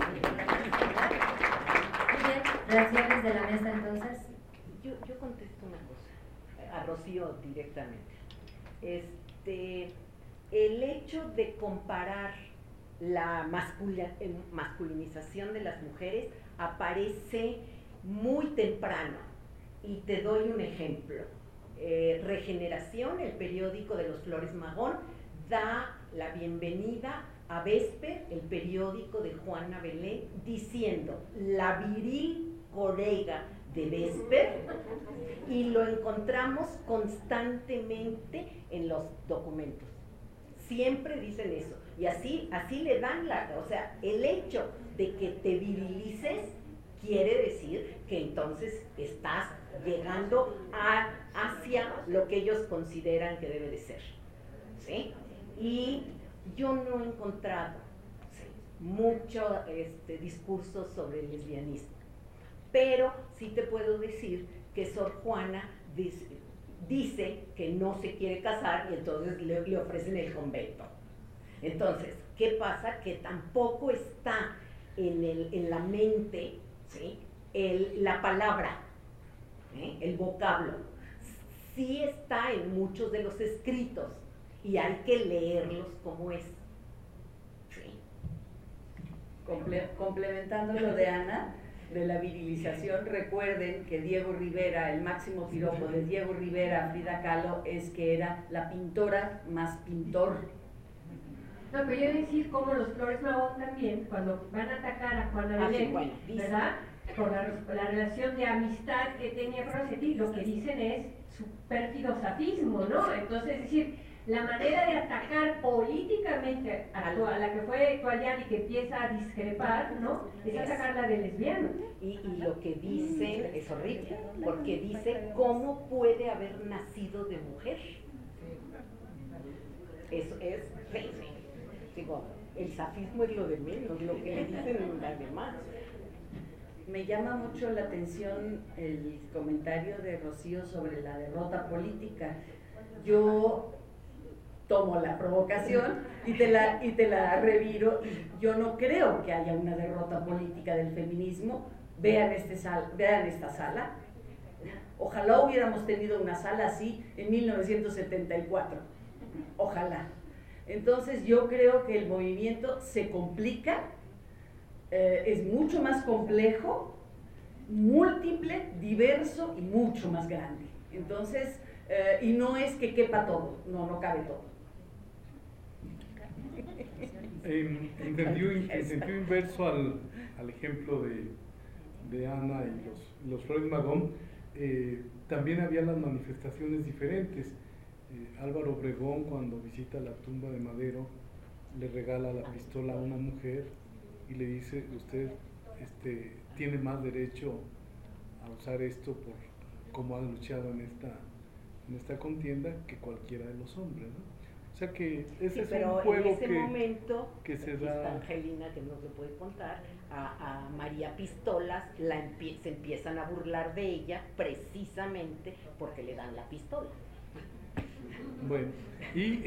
Muy bien, reacciones de la mesa entonces. Yo contesto una cosa, a Rocío directamente. El hecho de comparar la masculinización de las mujeres aparece muy temprano, y te doy un ejemplo. Regeneración, el periódico de los Flores Magón, da la bienvenida a Vesper, el periódico de Juana Belén, diciendo la viril colega de Vesper, y lo encontramos constantemente en los documentos. Siempre dicen eso, y así le dan o sea, el hecho de que te virilices quiere decir que entonces estás llegando hacia lo que ellos consideran que debe de ser, ¿sí? Y yo no he encontrado, ¿sí?, mucho discurso sobre el lesbianismo, pero sí te puedo decir que Sor Juana dice que no se quiere casar y entonces le ofrecen el convento. Entonces, ¿qué pasa? Que tampoco está en la mente, ¿sí?, la palabra, el vocablo. Sí está en muchos de los escritos y hay que leerlos como es. ¿Sí? Complementando lo de Ana, de la virilización, recuerden que Diego Rivera, el máximo piropo de Diego Rivera a Frida Kahlo es que era la pintora más pintor. No, pero yo decir como los Flores Magón también, cuando van a atacar a Juana Belén, sí, bueno, ¿verdad?, por la relación de amistad que tenía con Rossetti, lo que dicen es su pérfido safismo, ¿no? Entonces, es decir, la manera de atacar políticamente a la que fue Toallán y que empieza a discrepar, ¿no?, es atacarla de lesbiana. Y lo que dicen es horrible, porque dice cómo puede haber nacido de mujer. Eso es horrible. Digo, el safismo es lo de menos, lo que le dicen las demás. Me llama mucho la atención el comentario de Rocío sobre la derrota política. Yo tomo la provocación y te la reviro, y yo no creo que haya una derrota política del feminismo. Vean esta sala. Ojalá hubiéramos tenido una sala así en 1974. Ojalá. Entonces yo creo que el movimiento se complica, es mucho más complejo, múltiple, diverso y mucho más grande. Entonces, y no es que quepa todo, no cabe todo. En sentido inverso al ejemplo de Ana y los Flores Magón, también había las manifestaciones diferentes. Álvaro Obregón, cuando visita la tumba de Madero, le regala la pistola a una mujer y le dice: usted tiene más derecho a usar esto por cómo ha luchado en esta contienda que cualquiera de los hombres, ¿no? O sea que ese es un juego en ese momento, que se aquí da. está Angelina, que nos lo puede contar, a María Pistolas se empiezan a burlar de ella precisamente porque le dan la pistola. Bueno, y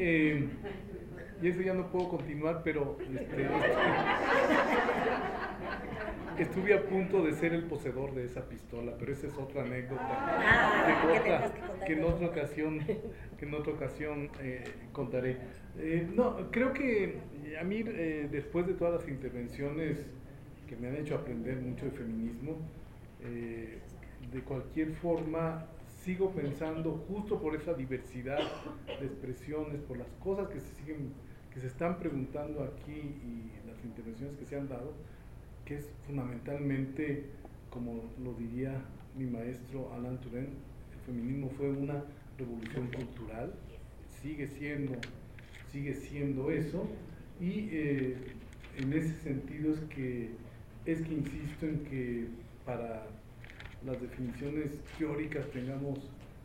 eso ya no puedo continuar, pero estuve a punto de ser el poseedor de esa pistola, pero esa es otra anécdota que en otra ocasión contaré. No, creo que a mí, después de todas las intervenciones que me han hecho aprender mucho de feminismo, de cualquier forma sigo pensando, justo por esa diversidad de expresiones, por las cosas que se están preguntando aquí y las intervenciones que se han dado, que es fundamentalmente, como lo diría mi maestro Alain Touraine, el feminismo fue una revolución cultural, sigue siendo eso, y en ese sentido es que insisto en que para las definiciones teóricas tengamos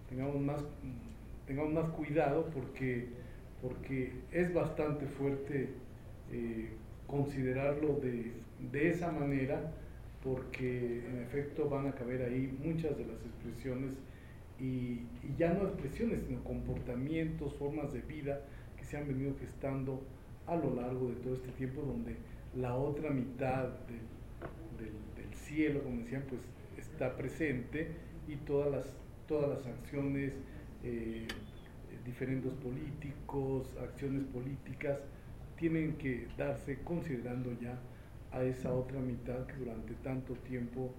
más cuidado, porque es bastante fuerte considerarlo de esa manera, porque en efecto van a caber ahí muchas de las expresiones, y ya no expresiones, sino comportamientos, formas de vida que se han venido gestando a lo largo de todo este tiempo, donde la otra mitad del cielo, como decían, pues está presente, y todas las acciones, diferendos políticos, acciones políticas, tienen que darse considerando ya a esa otra mitad que durante tanto tiempo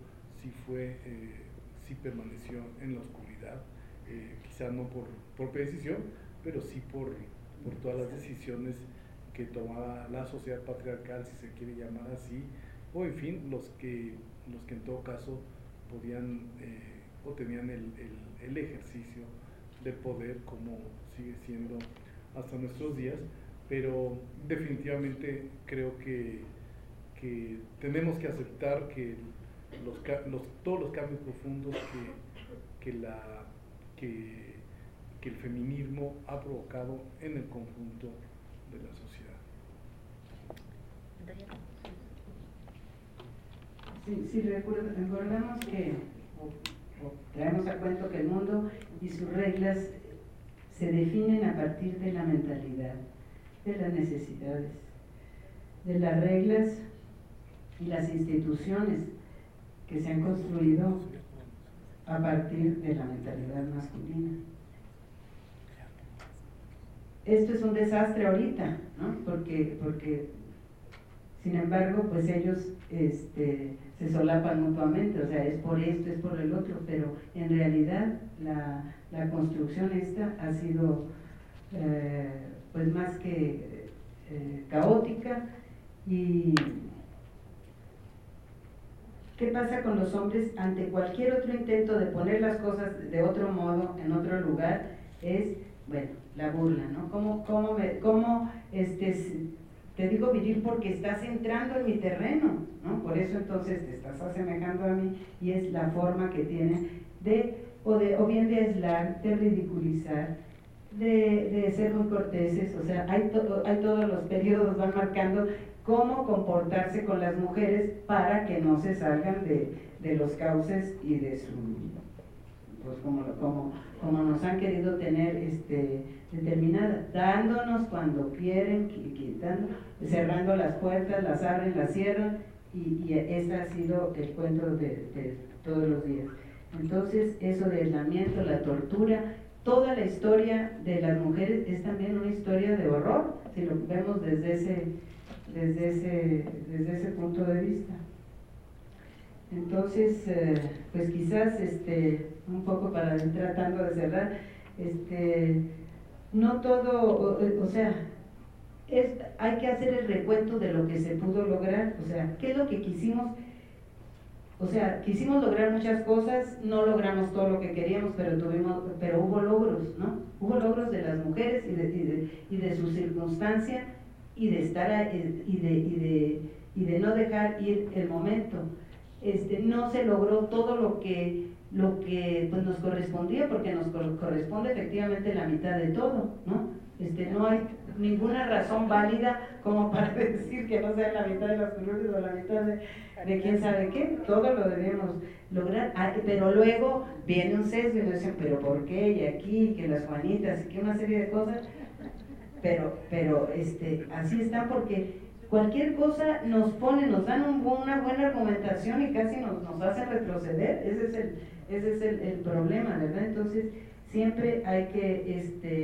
sí permaneció en la oscuridad, quizá no por propia decisión, pero sí por todas las decisiones que tomaba la sociedad patriarcal, si se quiere llamar así, o en fin, los que en todo caso podían o tenían el ejercicio de poder, como sigue siendo hasta nuestros días. Pero definitivamente creo que tenemos que aceptar que todos los cambios profundos que el feminismo ha provocado en el conjunto de la sociedad. Si recordamos que, o traemos a cuento que el mundo y sus reglas se definen a partir de la mentalidad, de las necesidades, de las reglas y las instituciones que se han construido a partir de la mentalidad masculina. Esto es un desastre ahorita, ¿no? Porque sin embargo, pues ellos se solapan mutuamente, o sea, es por esto, es por el otro, pero en realidad la construcción esta ha sido pues más que caótica. Y ¿qué pasa con los hombres ante cualquier otro intento de poner las cosas de otro modo, en otro lugar? Es, bueno, la burla, ¿no? ¿Cómo te digo viril porque estás entrando en mi terreno, ¿no? Por eso entonces te estás asemejando a mí, y es la forma que tienen o bien de aislar, de ridiculizar, de ser muy corteses. O sea, hay todos los periodos van marcando cómo comportarse con las mujeres para que no se salgan de los cauces y de su, pues como nos han querido tener determinada, dándonos cuando quieren, quitando, cerrando las puertas, las abren, las cierran, y ese ha sido el cuento de todos los días. Entonces, eso de aislamiento, la tortura, toda la historia de las mujeres es también una historia de horror, si lo vemos desde ese punto de vista. Entonces, pues quizás un poco para ir tratando de cerrar, no todo, o sea, hay que hacer el recuento de lo que se pudo lograr, o sea, ¿qué es lo que quisimos? O sea, quisimos lograr muchas cosas, no logramos todo lo que queríamos, pero hubo logros, ¿no? Hubo logros de las mujeres y de su circunstancia, y de estar y de no dejar ir el momento. No se logró todo lo que pues nos correspondía, porque nos corresponde efectivamente la mitad de todo, ¿no? No hay ninguna razón válida como para decir que no sea la mitad de las colores o la mitad de quién sabe qué. Todo lo debemos lograr, pero luego viene un sesgo y nos dicen, pero ¿por qué? Y aquí, que las Juanitas, y que una serie de cosas, pero así está, porque cualquier cosa nos dan una buena argumentación y casi nos hacen retroceder. Ese es el problema, ¿verdad? Entonces siempre hay que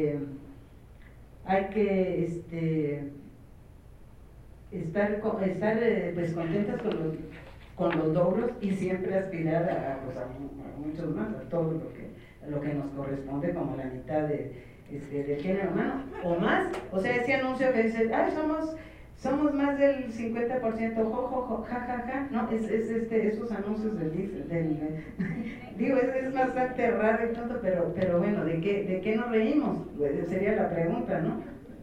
estar pues contentas con los logros y siempre aspirar a muchos más, a todo lo que nos corresponde como la mitad del género humano o más. O sea, ese anuncio que dice, ay, somos más del 50%, jo, ja, ja, ja, no, esos anuncios digo, es bastante raro y tonto, pero bueno, ¿de qué nos reímos? Sería la pregunta, ¿no?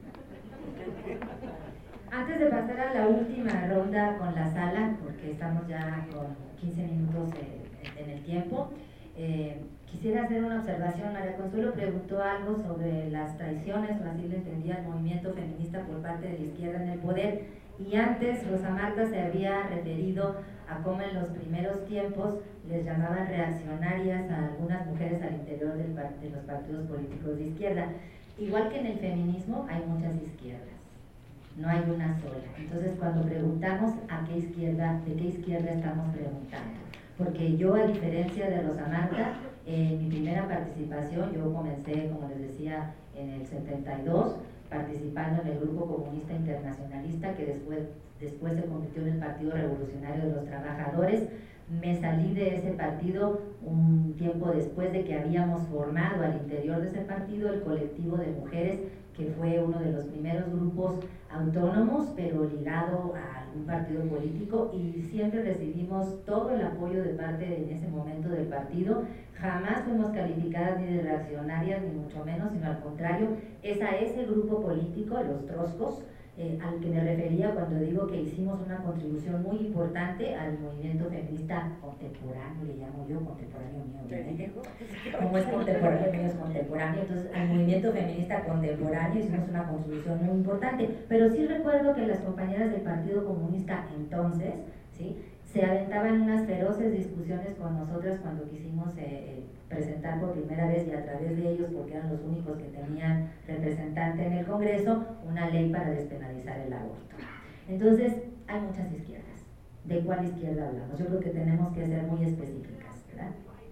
Antes de pasar a la última ronda con la sala, porque estamos ya con 15 minutos en el tiempo, quisiera hacer una observación. María Consuelo preguntó algo sobre las traiciones, o así le entendía, el movimiento feminista por parte de la izquierda en el poder, y antes Rosa Marta se había referido a cómo en los primeros tiempos les llamaban reaccionarias a algunas mujeres al interior de los partidos políticos de izquierda. Igual que en el feminismo hay muchas izquierdas, no hay una sola. Entonces cuando preguntamos de qué izquierda estamos preguntando, porque yo, a diferencia de Rosa Marta, en mi primera participación, yo comencé, como les decía, en el 72, participando en el Grupo Comunista Internacionalista, que después se convirtió en el Partido Revolucionario de los Trabajadores. Me salí de ese partido un tiempo después de que habíamos formado al interior de ese partido el colectivo de mujeres, que fue uno de los primeros grupos autónomos, pero ligado a algún partido político, y siempre recibimos todo el apoyo de parte en ese momento del partido. Jamás fuimos calificadas ni de reaccionarias, ni mucho menos, sino al contrario, es a ese grupo político, los troscos, al que me refería cuando digo que hicimos una contribución muy importante al movimiento feminista contemporáneo, le llamo yo, contemporáneo mío, obviamente. Como es contemporáneo mío, es contemporáneo, entonces al movimiento feminista contemporáneo hicimos una contribución muy importante, pero sí recuerdo que las compañeras del Partido Comunista entonces, ¿sí?, se aventaban unas feroces discusiones con nosotras cuando quisimos presentar por primera vez, y a través de ellos, porque eran los únicos que tenían representante en el Congreso, una ley para despenalizar el aborto. Entonces, hay muchas izquierdas. ¿De cuál izquierda hablamos? Yo creo que tenemos que ser muy específicas, ¿verdad?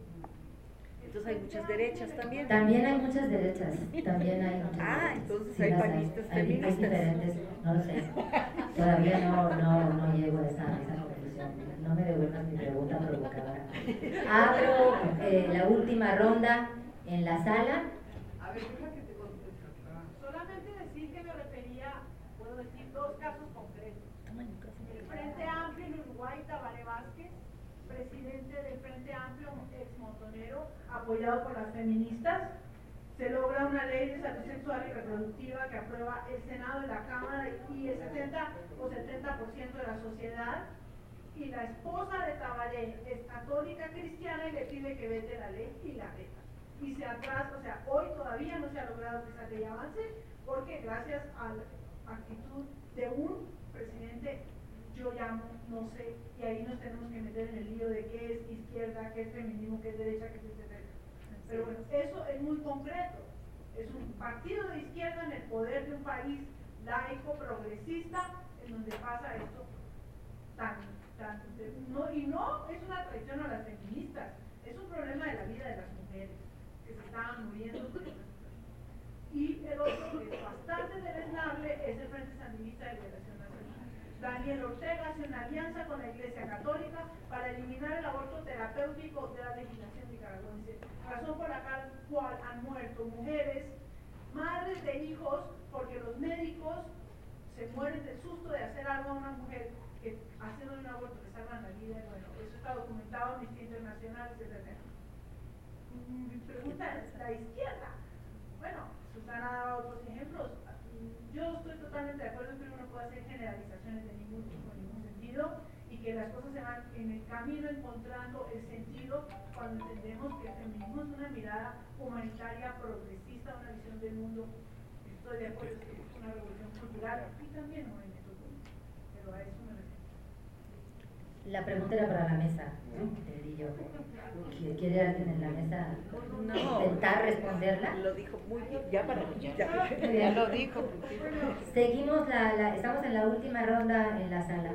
Entonces hay muchas derechas también. También hay muchas derechas, también hay muchas derechas. Entonces Sí, hay las panistas hay feministas. diferentes, no lo sé. Todavía no llego a esa conclusión. No me devuelvas mi pregunta provocadora. Abro la última ronda en la sala. A ver, deja que te conteste. Solamente decir que me refería, puedo decir dos casos concretos. El Frente Amplio en Uruguay, Tabaré Vázquez, presidente del Frente Amplio, ex montonero, apoyado por las feministas, se logra una ley de salud sexual y reproductiva que aprueba el Senado y la Cámara y el 70 o 70% de la sociedad, y la esposa de Tabaré es católica cristiana y le pide que vete la ley y la veta. Y se atrasa, o sea, hoy todavía no se ha logrado que esa ley avance, porque gracias a la actitud de un presidente, yo llamo, no sé, y ahí nos tenemos que meter en el lío de qué es izquierda, qué es feminismo, qué es derecha, qué es etcétera. Pero bueno, eso es muy concreto. Es un partido de izquierda en el poder de un país laico, progresista, en donde pasa esto y no es una traición a las feministas, es un problema de la vida de las mujeres que se estaban muriendo por esta situación. Y el otro, que es bastante deleznable, es el Frente Sandinista de Liberación Nacional. Daniel Ortega hace una alianza con la Iglesia Católica para eliminar el aborto terapéutico de la legislación nicaragüense, razón por la cual han muerto mujeres, madres de hijos, porque los médicos se mueren del susto de hacer algo a una mujer que haciendo un aborto le salvan la vida. Y bueno, eso está documentado en Amnistía Internacional, etc. Mi pregunta es, ¿la izquierda? Bueno, Susana daba otros ejemplos. Yo estoy totalmente de acuerdo en que uno no puede hacer generalizaciones de ningún tipo, en ningún sentido, y que las cosas se van en el camino encontrando el sentido cuando entendemos que el feminismo es una mirada humanitaria, progresista, una visión del mundo. Estoy de acuerdo que es una revolución cultural y también un movimiento político, pero a eso me refiero. La pregunta era para la mesa, entendí yo. ¿Quiere alguien en la mesa intentar responderla? Lo dijo muy bien, ya para ya lo dijo. Seguimos, estamos en la última ronda en la sala.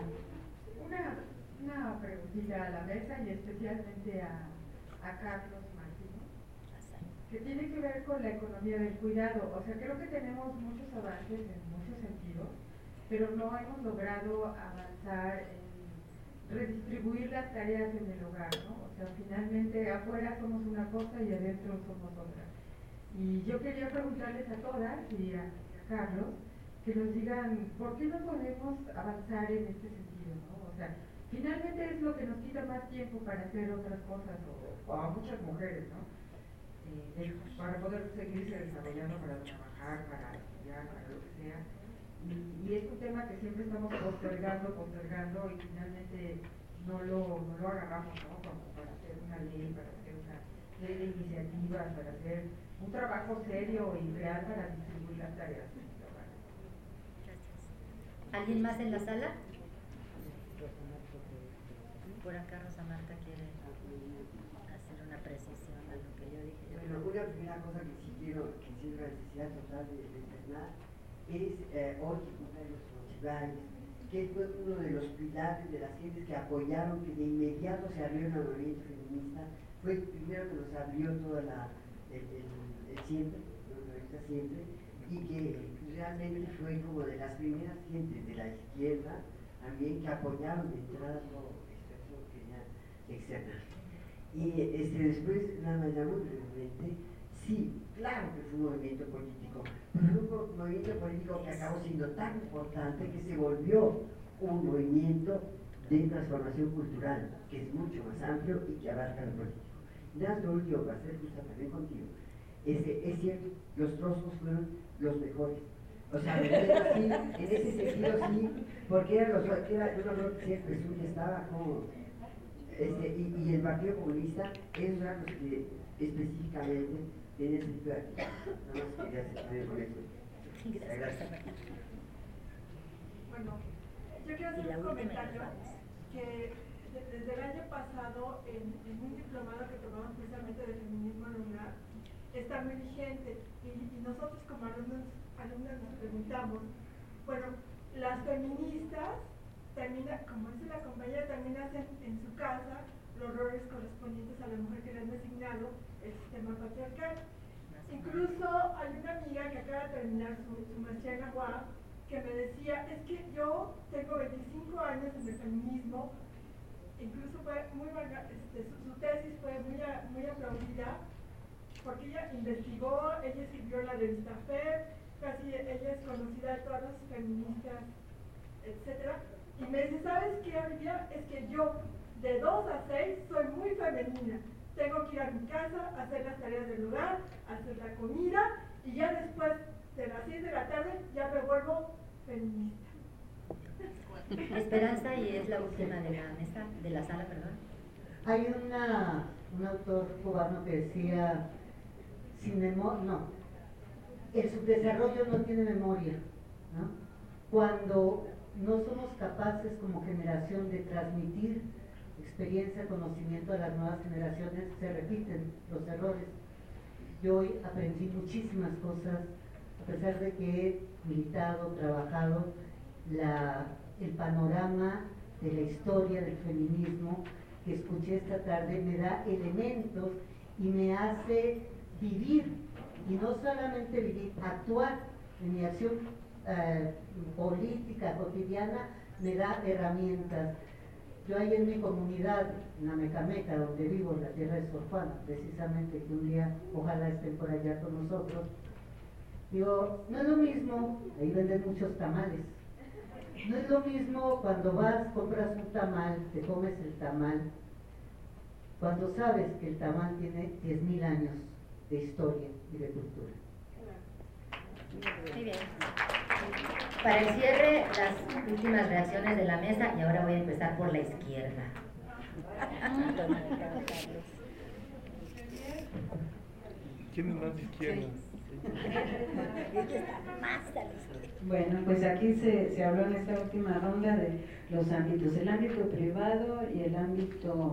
Una preguntita a la mesa y especialmente a Carlos Martínez, que tiene que ver con la economía del cuidado. O sea, creo que tenemos muchos avances en muchos sentidos, pero no hemos logrado avanzar en redistribuir las tareas en el hogar, ¿no? O sea, finalmente afuera somos una cosa y adentro somos otra. Y yo quería preguntarles a todas y a Carlos que nos digan por qué no podemos avanzar en este sentido, ¿no? O sea, finalmente es lo que nos quita más tiempo para hacer otras cosas, o a muchas mujeres, ¿no? Para poder seguirse desarrollando, para trabajar, para estudiar, para lo que sea. Y es un tema que siempre estamos postergando y finalmente no lo agarramos, ¿no? Como para hacer una ley, para hacer una ley de iniciativas, para hacer un trabajo serio y real para distribuir las tareas. ¿Alguien más en la sala? Por acá Rosa Marta quiere hacer una precisión a lo que yo dije. Bueno, una primera cosa que sí quiero, que siento la necesidad total de externar es hoy que cumpleaños Monsiváis, que fue uno de los pilares de las gentes que apoyaron, que de inmediato se abrió el movimiento feminista, fue el primero que nos abrió toda el siempre, la siempre, y que realmente fue como de las primeras gentes de la izquierda también que apoyaron de entrada todo esto que quería externar. Y después, nada más ya muy brevemente, sí, claro que fue un movimiento político, pero fue un movimiento político que acabó siendo tan importante que se volvió un movimiento de transformación cultural, que es mucho más amplio y que abarca lo político. Y nada, lo último, para ser justa también contigo, es cierto, los trozos fueron los mejores. O sea, sí, en ese sentido sí, porque eran yo no creo que siempre Jesús estaba como... y el Partido Comunista es uno que específicamente tiene sentido aquí. Nada más quería hacer con eso. Gracias. Bueno, yo quiero hacer un comentario que desde el año pasado en un diplomado que tomamos precisamente de feminismo lunar está muy vigente y nosotros como alumnas nos preguntamos, bueno, las feministas termina, como dice la compañera, también hacen en su casa los roles correspondientes a la mujer que le han designado el sistema patriarcal. Incluso hay una amiga que acaba de terminar su maestría en la UAM que me decía, es que yo tengo 25 años en el feminismo, incluso fue muy buena, su tesis fue muy aplaudida porque ella investigó, ella escribió la revista FEB, casi ella es conocida de todas las feministas, etcétera. Y me dice, ¿sabes qué, Olivia? Es que yo, de 2 a 6, soy muy femenina. Tengo que ir a mi casa, hacer las tareas del hogar, hacer la comida, y ya después de las 6 de la tarde, ya me vuelvo feminista. Esperanza, y es la última de la mesa, de la sala, perdón. Hay un autor cubano que decía, sin memoria, no, el subdesarrollo no tiene memoria, ¿no? Cuando no somos capaces como generación de transmitir experiencia, conocimiento a las nuevas generaciones, se repiten los errores. Yo hoy aprendí muchísimas cosas, a pesar de que he militado, trabajado, el panorama de la historia del feminismo que escuché esta tarde me da elementos y me hace vivir, y no solamente vivir, actuar en mi acción política cotidiana, me da herramientas. Yo ahí en mi comunidad, en Amecameca, donde vivo, en la tierra de Sor Juana, precisamente, que un día ojalá estén por allá con nosotros, digo, no es lo mismo, ahí venden muchos tamales, no es lo mismo cuando vas, compras un tamal, te comes el tamal, cuando sabes que el tamal tiene 10.000 años de historia y de cultura. Muy bien. Para el cierre, las últimas reacciones de la mesa, y ahora voy a empezar por la izquierda. ¿Quién es más de izquierda? Bueno, pues aquí se habló en esta última ronda de los ámbitos, el ámbito privado y el ámbito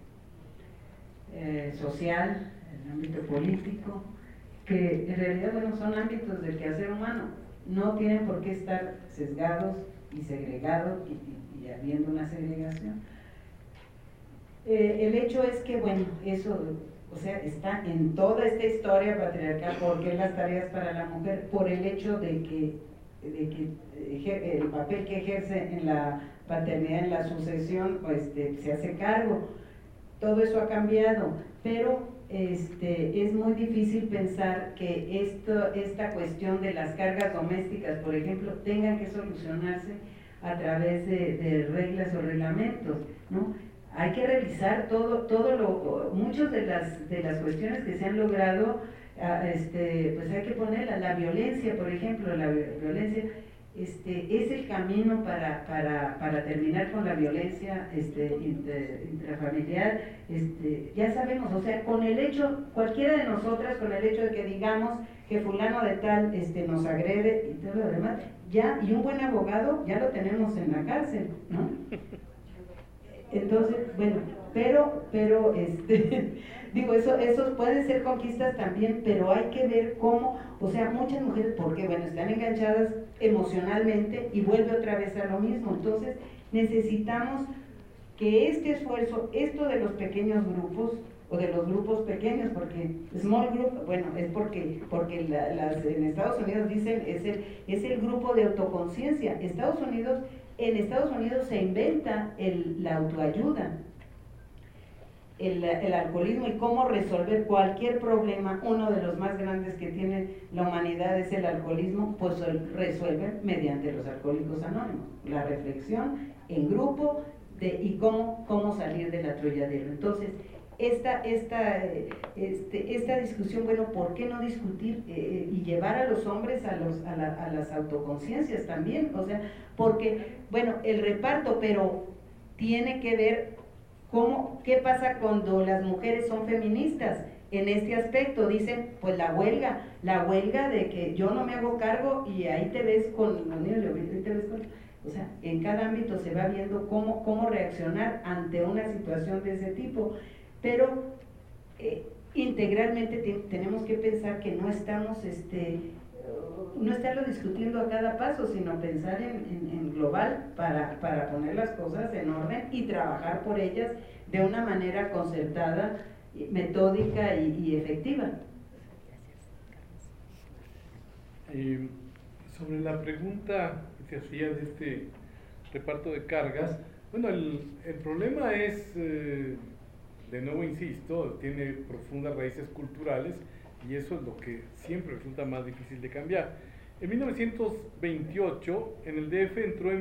social, el ámbito político, que en realidad, bueno, son ámbitos del quehacer humano, no tienen por qué estar sesgados y segregados y habiendo una segregación. El hecho es que, bueno, eso, o sea, está en toda esta historia patriarcal. ¿Por qué las tareas para la mujer? Por el hecho de que el papel que ejerce en la paternidad, en la sucesión, pues, se hace cargo. Todo eso ha cambiado, pero es muy difícil pensar que esta cuestión de las cargas domésticas, por ejemplo, tengan que solucionarse a través de reglas o reglamentos, ¿no? Hay que revisar muchas de las cuestiones que se han logrado, pues hay que ponerla. La violencia, por ejemplo, la violencia es el camino para terminar con la violencia intrafamiliar. Ya sabemos, o sea, con el hecho, cualquiera de nosotras, con el hecho de que digamos que fulano de tal nos agrede y todo lo demás, y un buen abogado ya lo tenemos en la cárcel, ¿no? Entonces, bueno, pero digo, eso pueden ser conquistas también, pero hay que ver cómo, o sea, muchas mujeres, porque bueno, están enganchadas emocionalmente y vuelve otra vez a lo mismo. Entonces, necesitamos que este esfuerzo, esto de los pequeños grupos, o de los grupos pequeños, porque small group, bueno, es porque en Estados Unidos dicen es el grupo de autoconciencia. En Estados Unidos se inventa la autoayuda, el alcoholismo y cómo resolver cualquier problema. Uno de los más grandes que tiene la humanidad es el alcoholismo, pues se resuelve mediante los Alcohólicos Anónimos, la reflexión en grupo y cómo salir del atolladero. Entonces, esta discusión, bueno, ¿por qué no discutir y llevar a los hombres a las autoconciencias también? O sea, porque, bueno, el reparto, pero tiene que ver qué pasa cuando las mujeres son feministas en este aspecto. Dicen, pues la huelga de que yo no me hago cargo y ahí te ves con los niños, ahí te ves con... O sea, en cada ámbito se va viendo cómo reaccionar ante una situación de ese tipo. Pero integralmente tenemos que pensar que no estamos no estarlo discutiendo a cada paso, sino pensar en global para poner las cosas en orden y trabajar por ellas de una manera concertada, metódica y efectiva. Sobre la pregunta que se hacía de este reparto de cargas, bueno, el problema es... de nuevo insisto, tiene profundas raíces culturales y eso es lo que siempre resulta más difícil de cambiar. En 1928, en el DF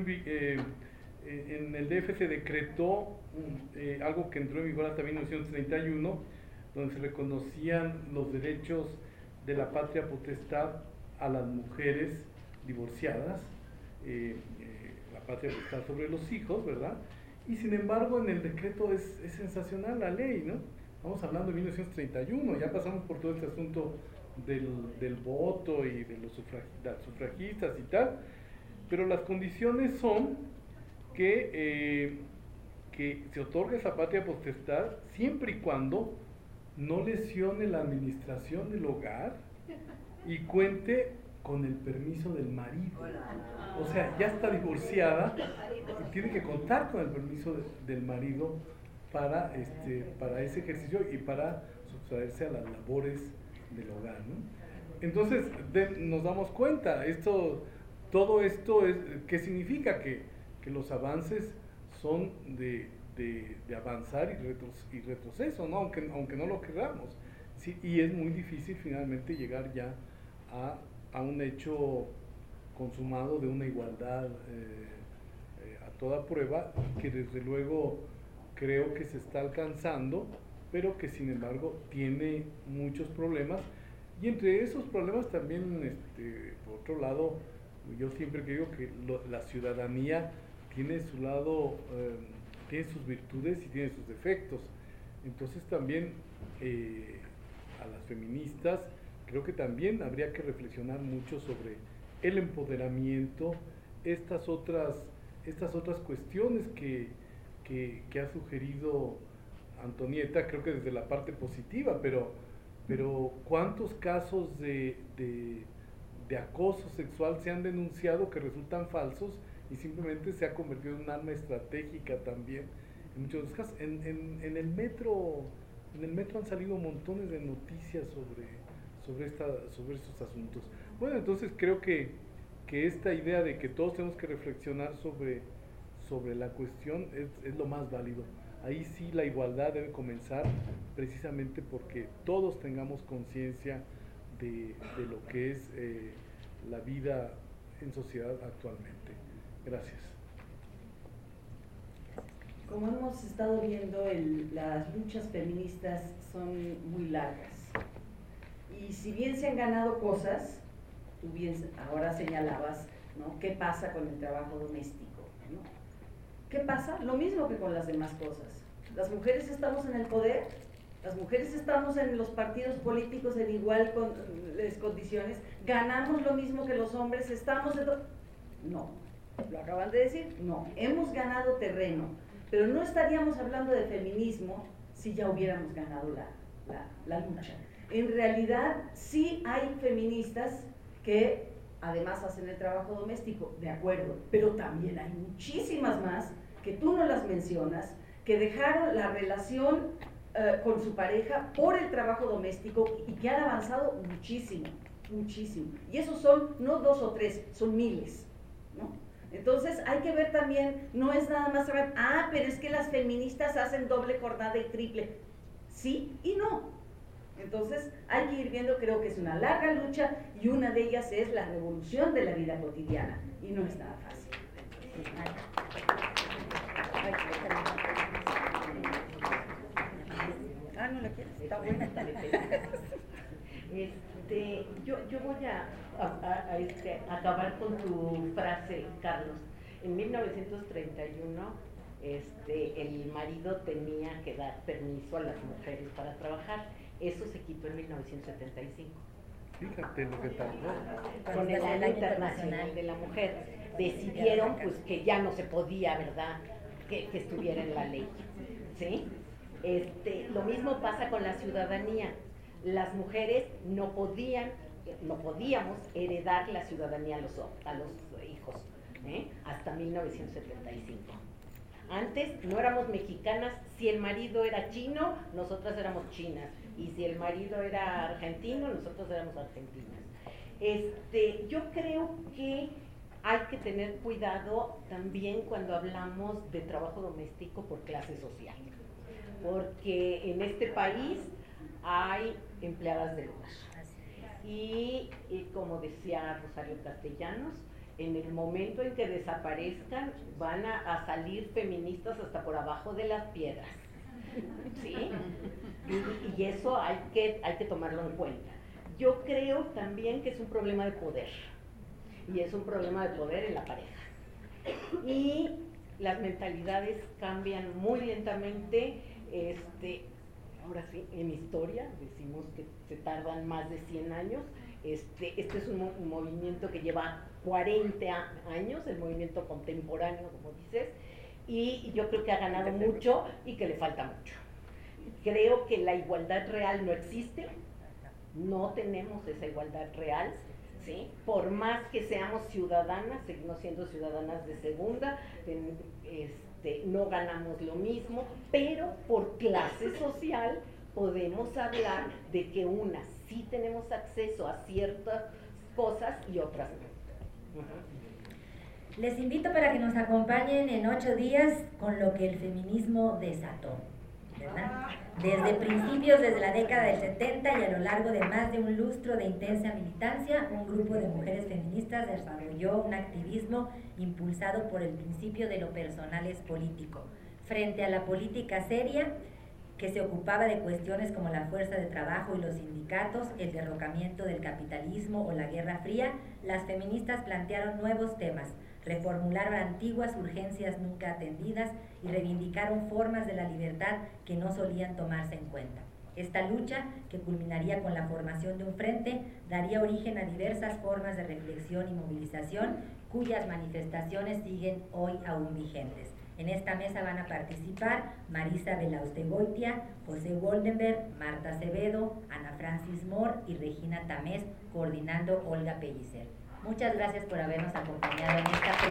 en el DF se decretó algo que entró en vigor hasta 1931, donde se reconocían los derechos de la patria potestad a las mujeres divorciadas, la patria potestad sobre los hijos, ¿verdad? Y sin embargo, en el decreto es sensacional la ley, ¿no? Estamos hablando de 1931, ya pasamos por todo este asunto del voto y de los sufragistas y tal, pero las condiciones son que se otorgue esa patria potestad siempre y cuando no lesione la administración del hogar y cuente con el permiso del marido. O sea, ya está divorciada y tiene que contar con el permiso del marido para ese ejercicio y para sustraerse a las labores del hogar, ¿no? Entonces nos damos cuenta, todo esto ¿qué significa? Que los avances son de avanzar y retroceso, ¿no? Aunque no lo queramos, ¿sí? Y es muy difícil finalmente llegar ya a un hecho consumado de una igualdad a toda prueba, que desde luego creo que se está alcanzando, pero que sin embargo tiene muchos problemas, y entre esos problemas también, por otro lado, yo siempre digo que la ciudadanía tiene su lado, tiene sus virtudes y tiene sus defectos. Entonces también a las feministas creo que también habría que reflexionar mucho sobre el empoderamiento, estas otras cuestiones que ha sugerido Antonieta, creo que desde la parte positiva, pero ¿cuántos casos de acoso sexual se han denunciado que resultan falsos y simplemente se ha convertido en un arma estratégica también? En muchos casos, en el metro han salido montones de noticias sobre estos asuntos. Bueno, entonces creo que esta idea de que todos tenemos que reflexionar sobre la cuestión es lo más válido. Ahí sí la igualdad debe comenzar precisamente porque todos tengamos conciencia de lo que es la vida en sociedad actualmente. Gracias. Como hemos estado viendo, las luchas feministas son muy largas. Y si bien se han ganado cosas, tú bien ahora señalabas, ¿no?, ¿qué pasa con el trabajo doméstico?, ¿no? ¿Qué pasa? Lo mismo que con las demás cosas. Las mujeres estamos en el poder, las mujeres estamos en los partidos políticos en iguales condiciones, ganamos lo mismo que los hombres, estamos en... No, lo acaban de decir, no, hemos ganado terreno, pero no estaríamos hablando de feminismo si ya hubiéramos ganado la lucha. En realidad sí hay feministas que además hacen el trabajo doméstico, de acuerdo, pero también hay muchísimas más que tú no las mencionas, que dejaron la relación con su pareja por el trabajo doméstico y que han avanzado muchísimo, muchísimo. Y esos son no 2 o 3, son miles, ¿no? Entonces hay que ver también, no es nada más saber, pero es que las feministas hacen doble jornada y triple. Sí y no. Entonces hay que ir viendo, creo que es una larga lucha y una de ellas es la revolución de la vida cotidiana y no es nada fácil. No la quieres, está buena. Yo voy a acabar con tu frase, Carlos. En 1931 el marido tenía que dar permiso a las mujeres para trabajar. Eso se quitó en 1975. Fíjate lo que tardó. Con el Año Internacional de la Mujer. Decidieron pues que ya no se podía, ¿verdad?, que estuviera en la ley, ¿sí? Lo mismo pasa con la ciudadanía. Las mujeres no podíamos heredar la ciudadanía a los hijos, hasta 1975. Antes no éramos mexicanas, si el marido era chino, nosotras éramos chinas, y si el marido era argentino, nosotros éramos argentinas. Yo creo que hay que tener cuidado también cuando hablamos de trabajo doméstico por clase social, porque en este país hay empleadas del hogar y como decía Rosario Castellanos, en el momento en que desaparezcan van a salir feministas hasta por abajo de las piedras, ¿sí? Y eso hay que tomarlo en cuenta. Yo creo también que es un problema de poder, y es un problema de poder en la pareja. Y las mentalidades cambian muy lentamente. Ahora sí, en historia decimos que se tardan más de 100 años. Este es un movimiento que lleva 40 años, el movimiento contemporáneo, como dices, y yo creo que ha ganado mucho y que le falta mucho. Creo que la igualdad real no existe, no tenemos esa igualdad real, ¿sí? Por más que seamos ciudadanas, seguimos siendo ciudadanas de segunda, no ganamos lo mismo, pero por clase social podemos hablar de que unas sí tenemos acceso a ciertas cosas y otras no. Les invito para que nos acompañen en 8 días con lo que el feminismo desató, ¿verdad? Desde principios, desde la década del 70 y a lo largo de más de un lustro de intensa militancia, un grupo de mujeres feministas desarrolló un activismo impulsado por el principio de lo personal es político. Frente a la política seria, que se ocupaba de cuestiones como la fuerza de trabajo y los sindicatos, el derrocamiento del capitalismo o la Guerra Fría, las feministas plantearon nuevos temas, reformularon antiguas urgencias nunca atendidas y reivindicaron formas de la libertad que no solían tomarse en cuenta. Esta lucha, que culminaría con la formación de un frente, daría origen a diversas formas de reflexión y movilización, cuyas manifestaciones siguen hoy aún vigentes. En esta mesa van a participar Marisa Belaustegoitia, José Goldenberg, Marta Acevedo, Ana Francis Moore y Regina Tamés, coordinando Olga Pellicer. Muchas gracias por habernos acompañado en esta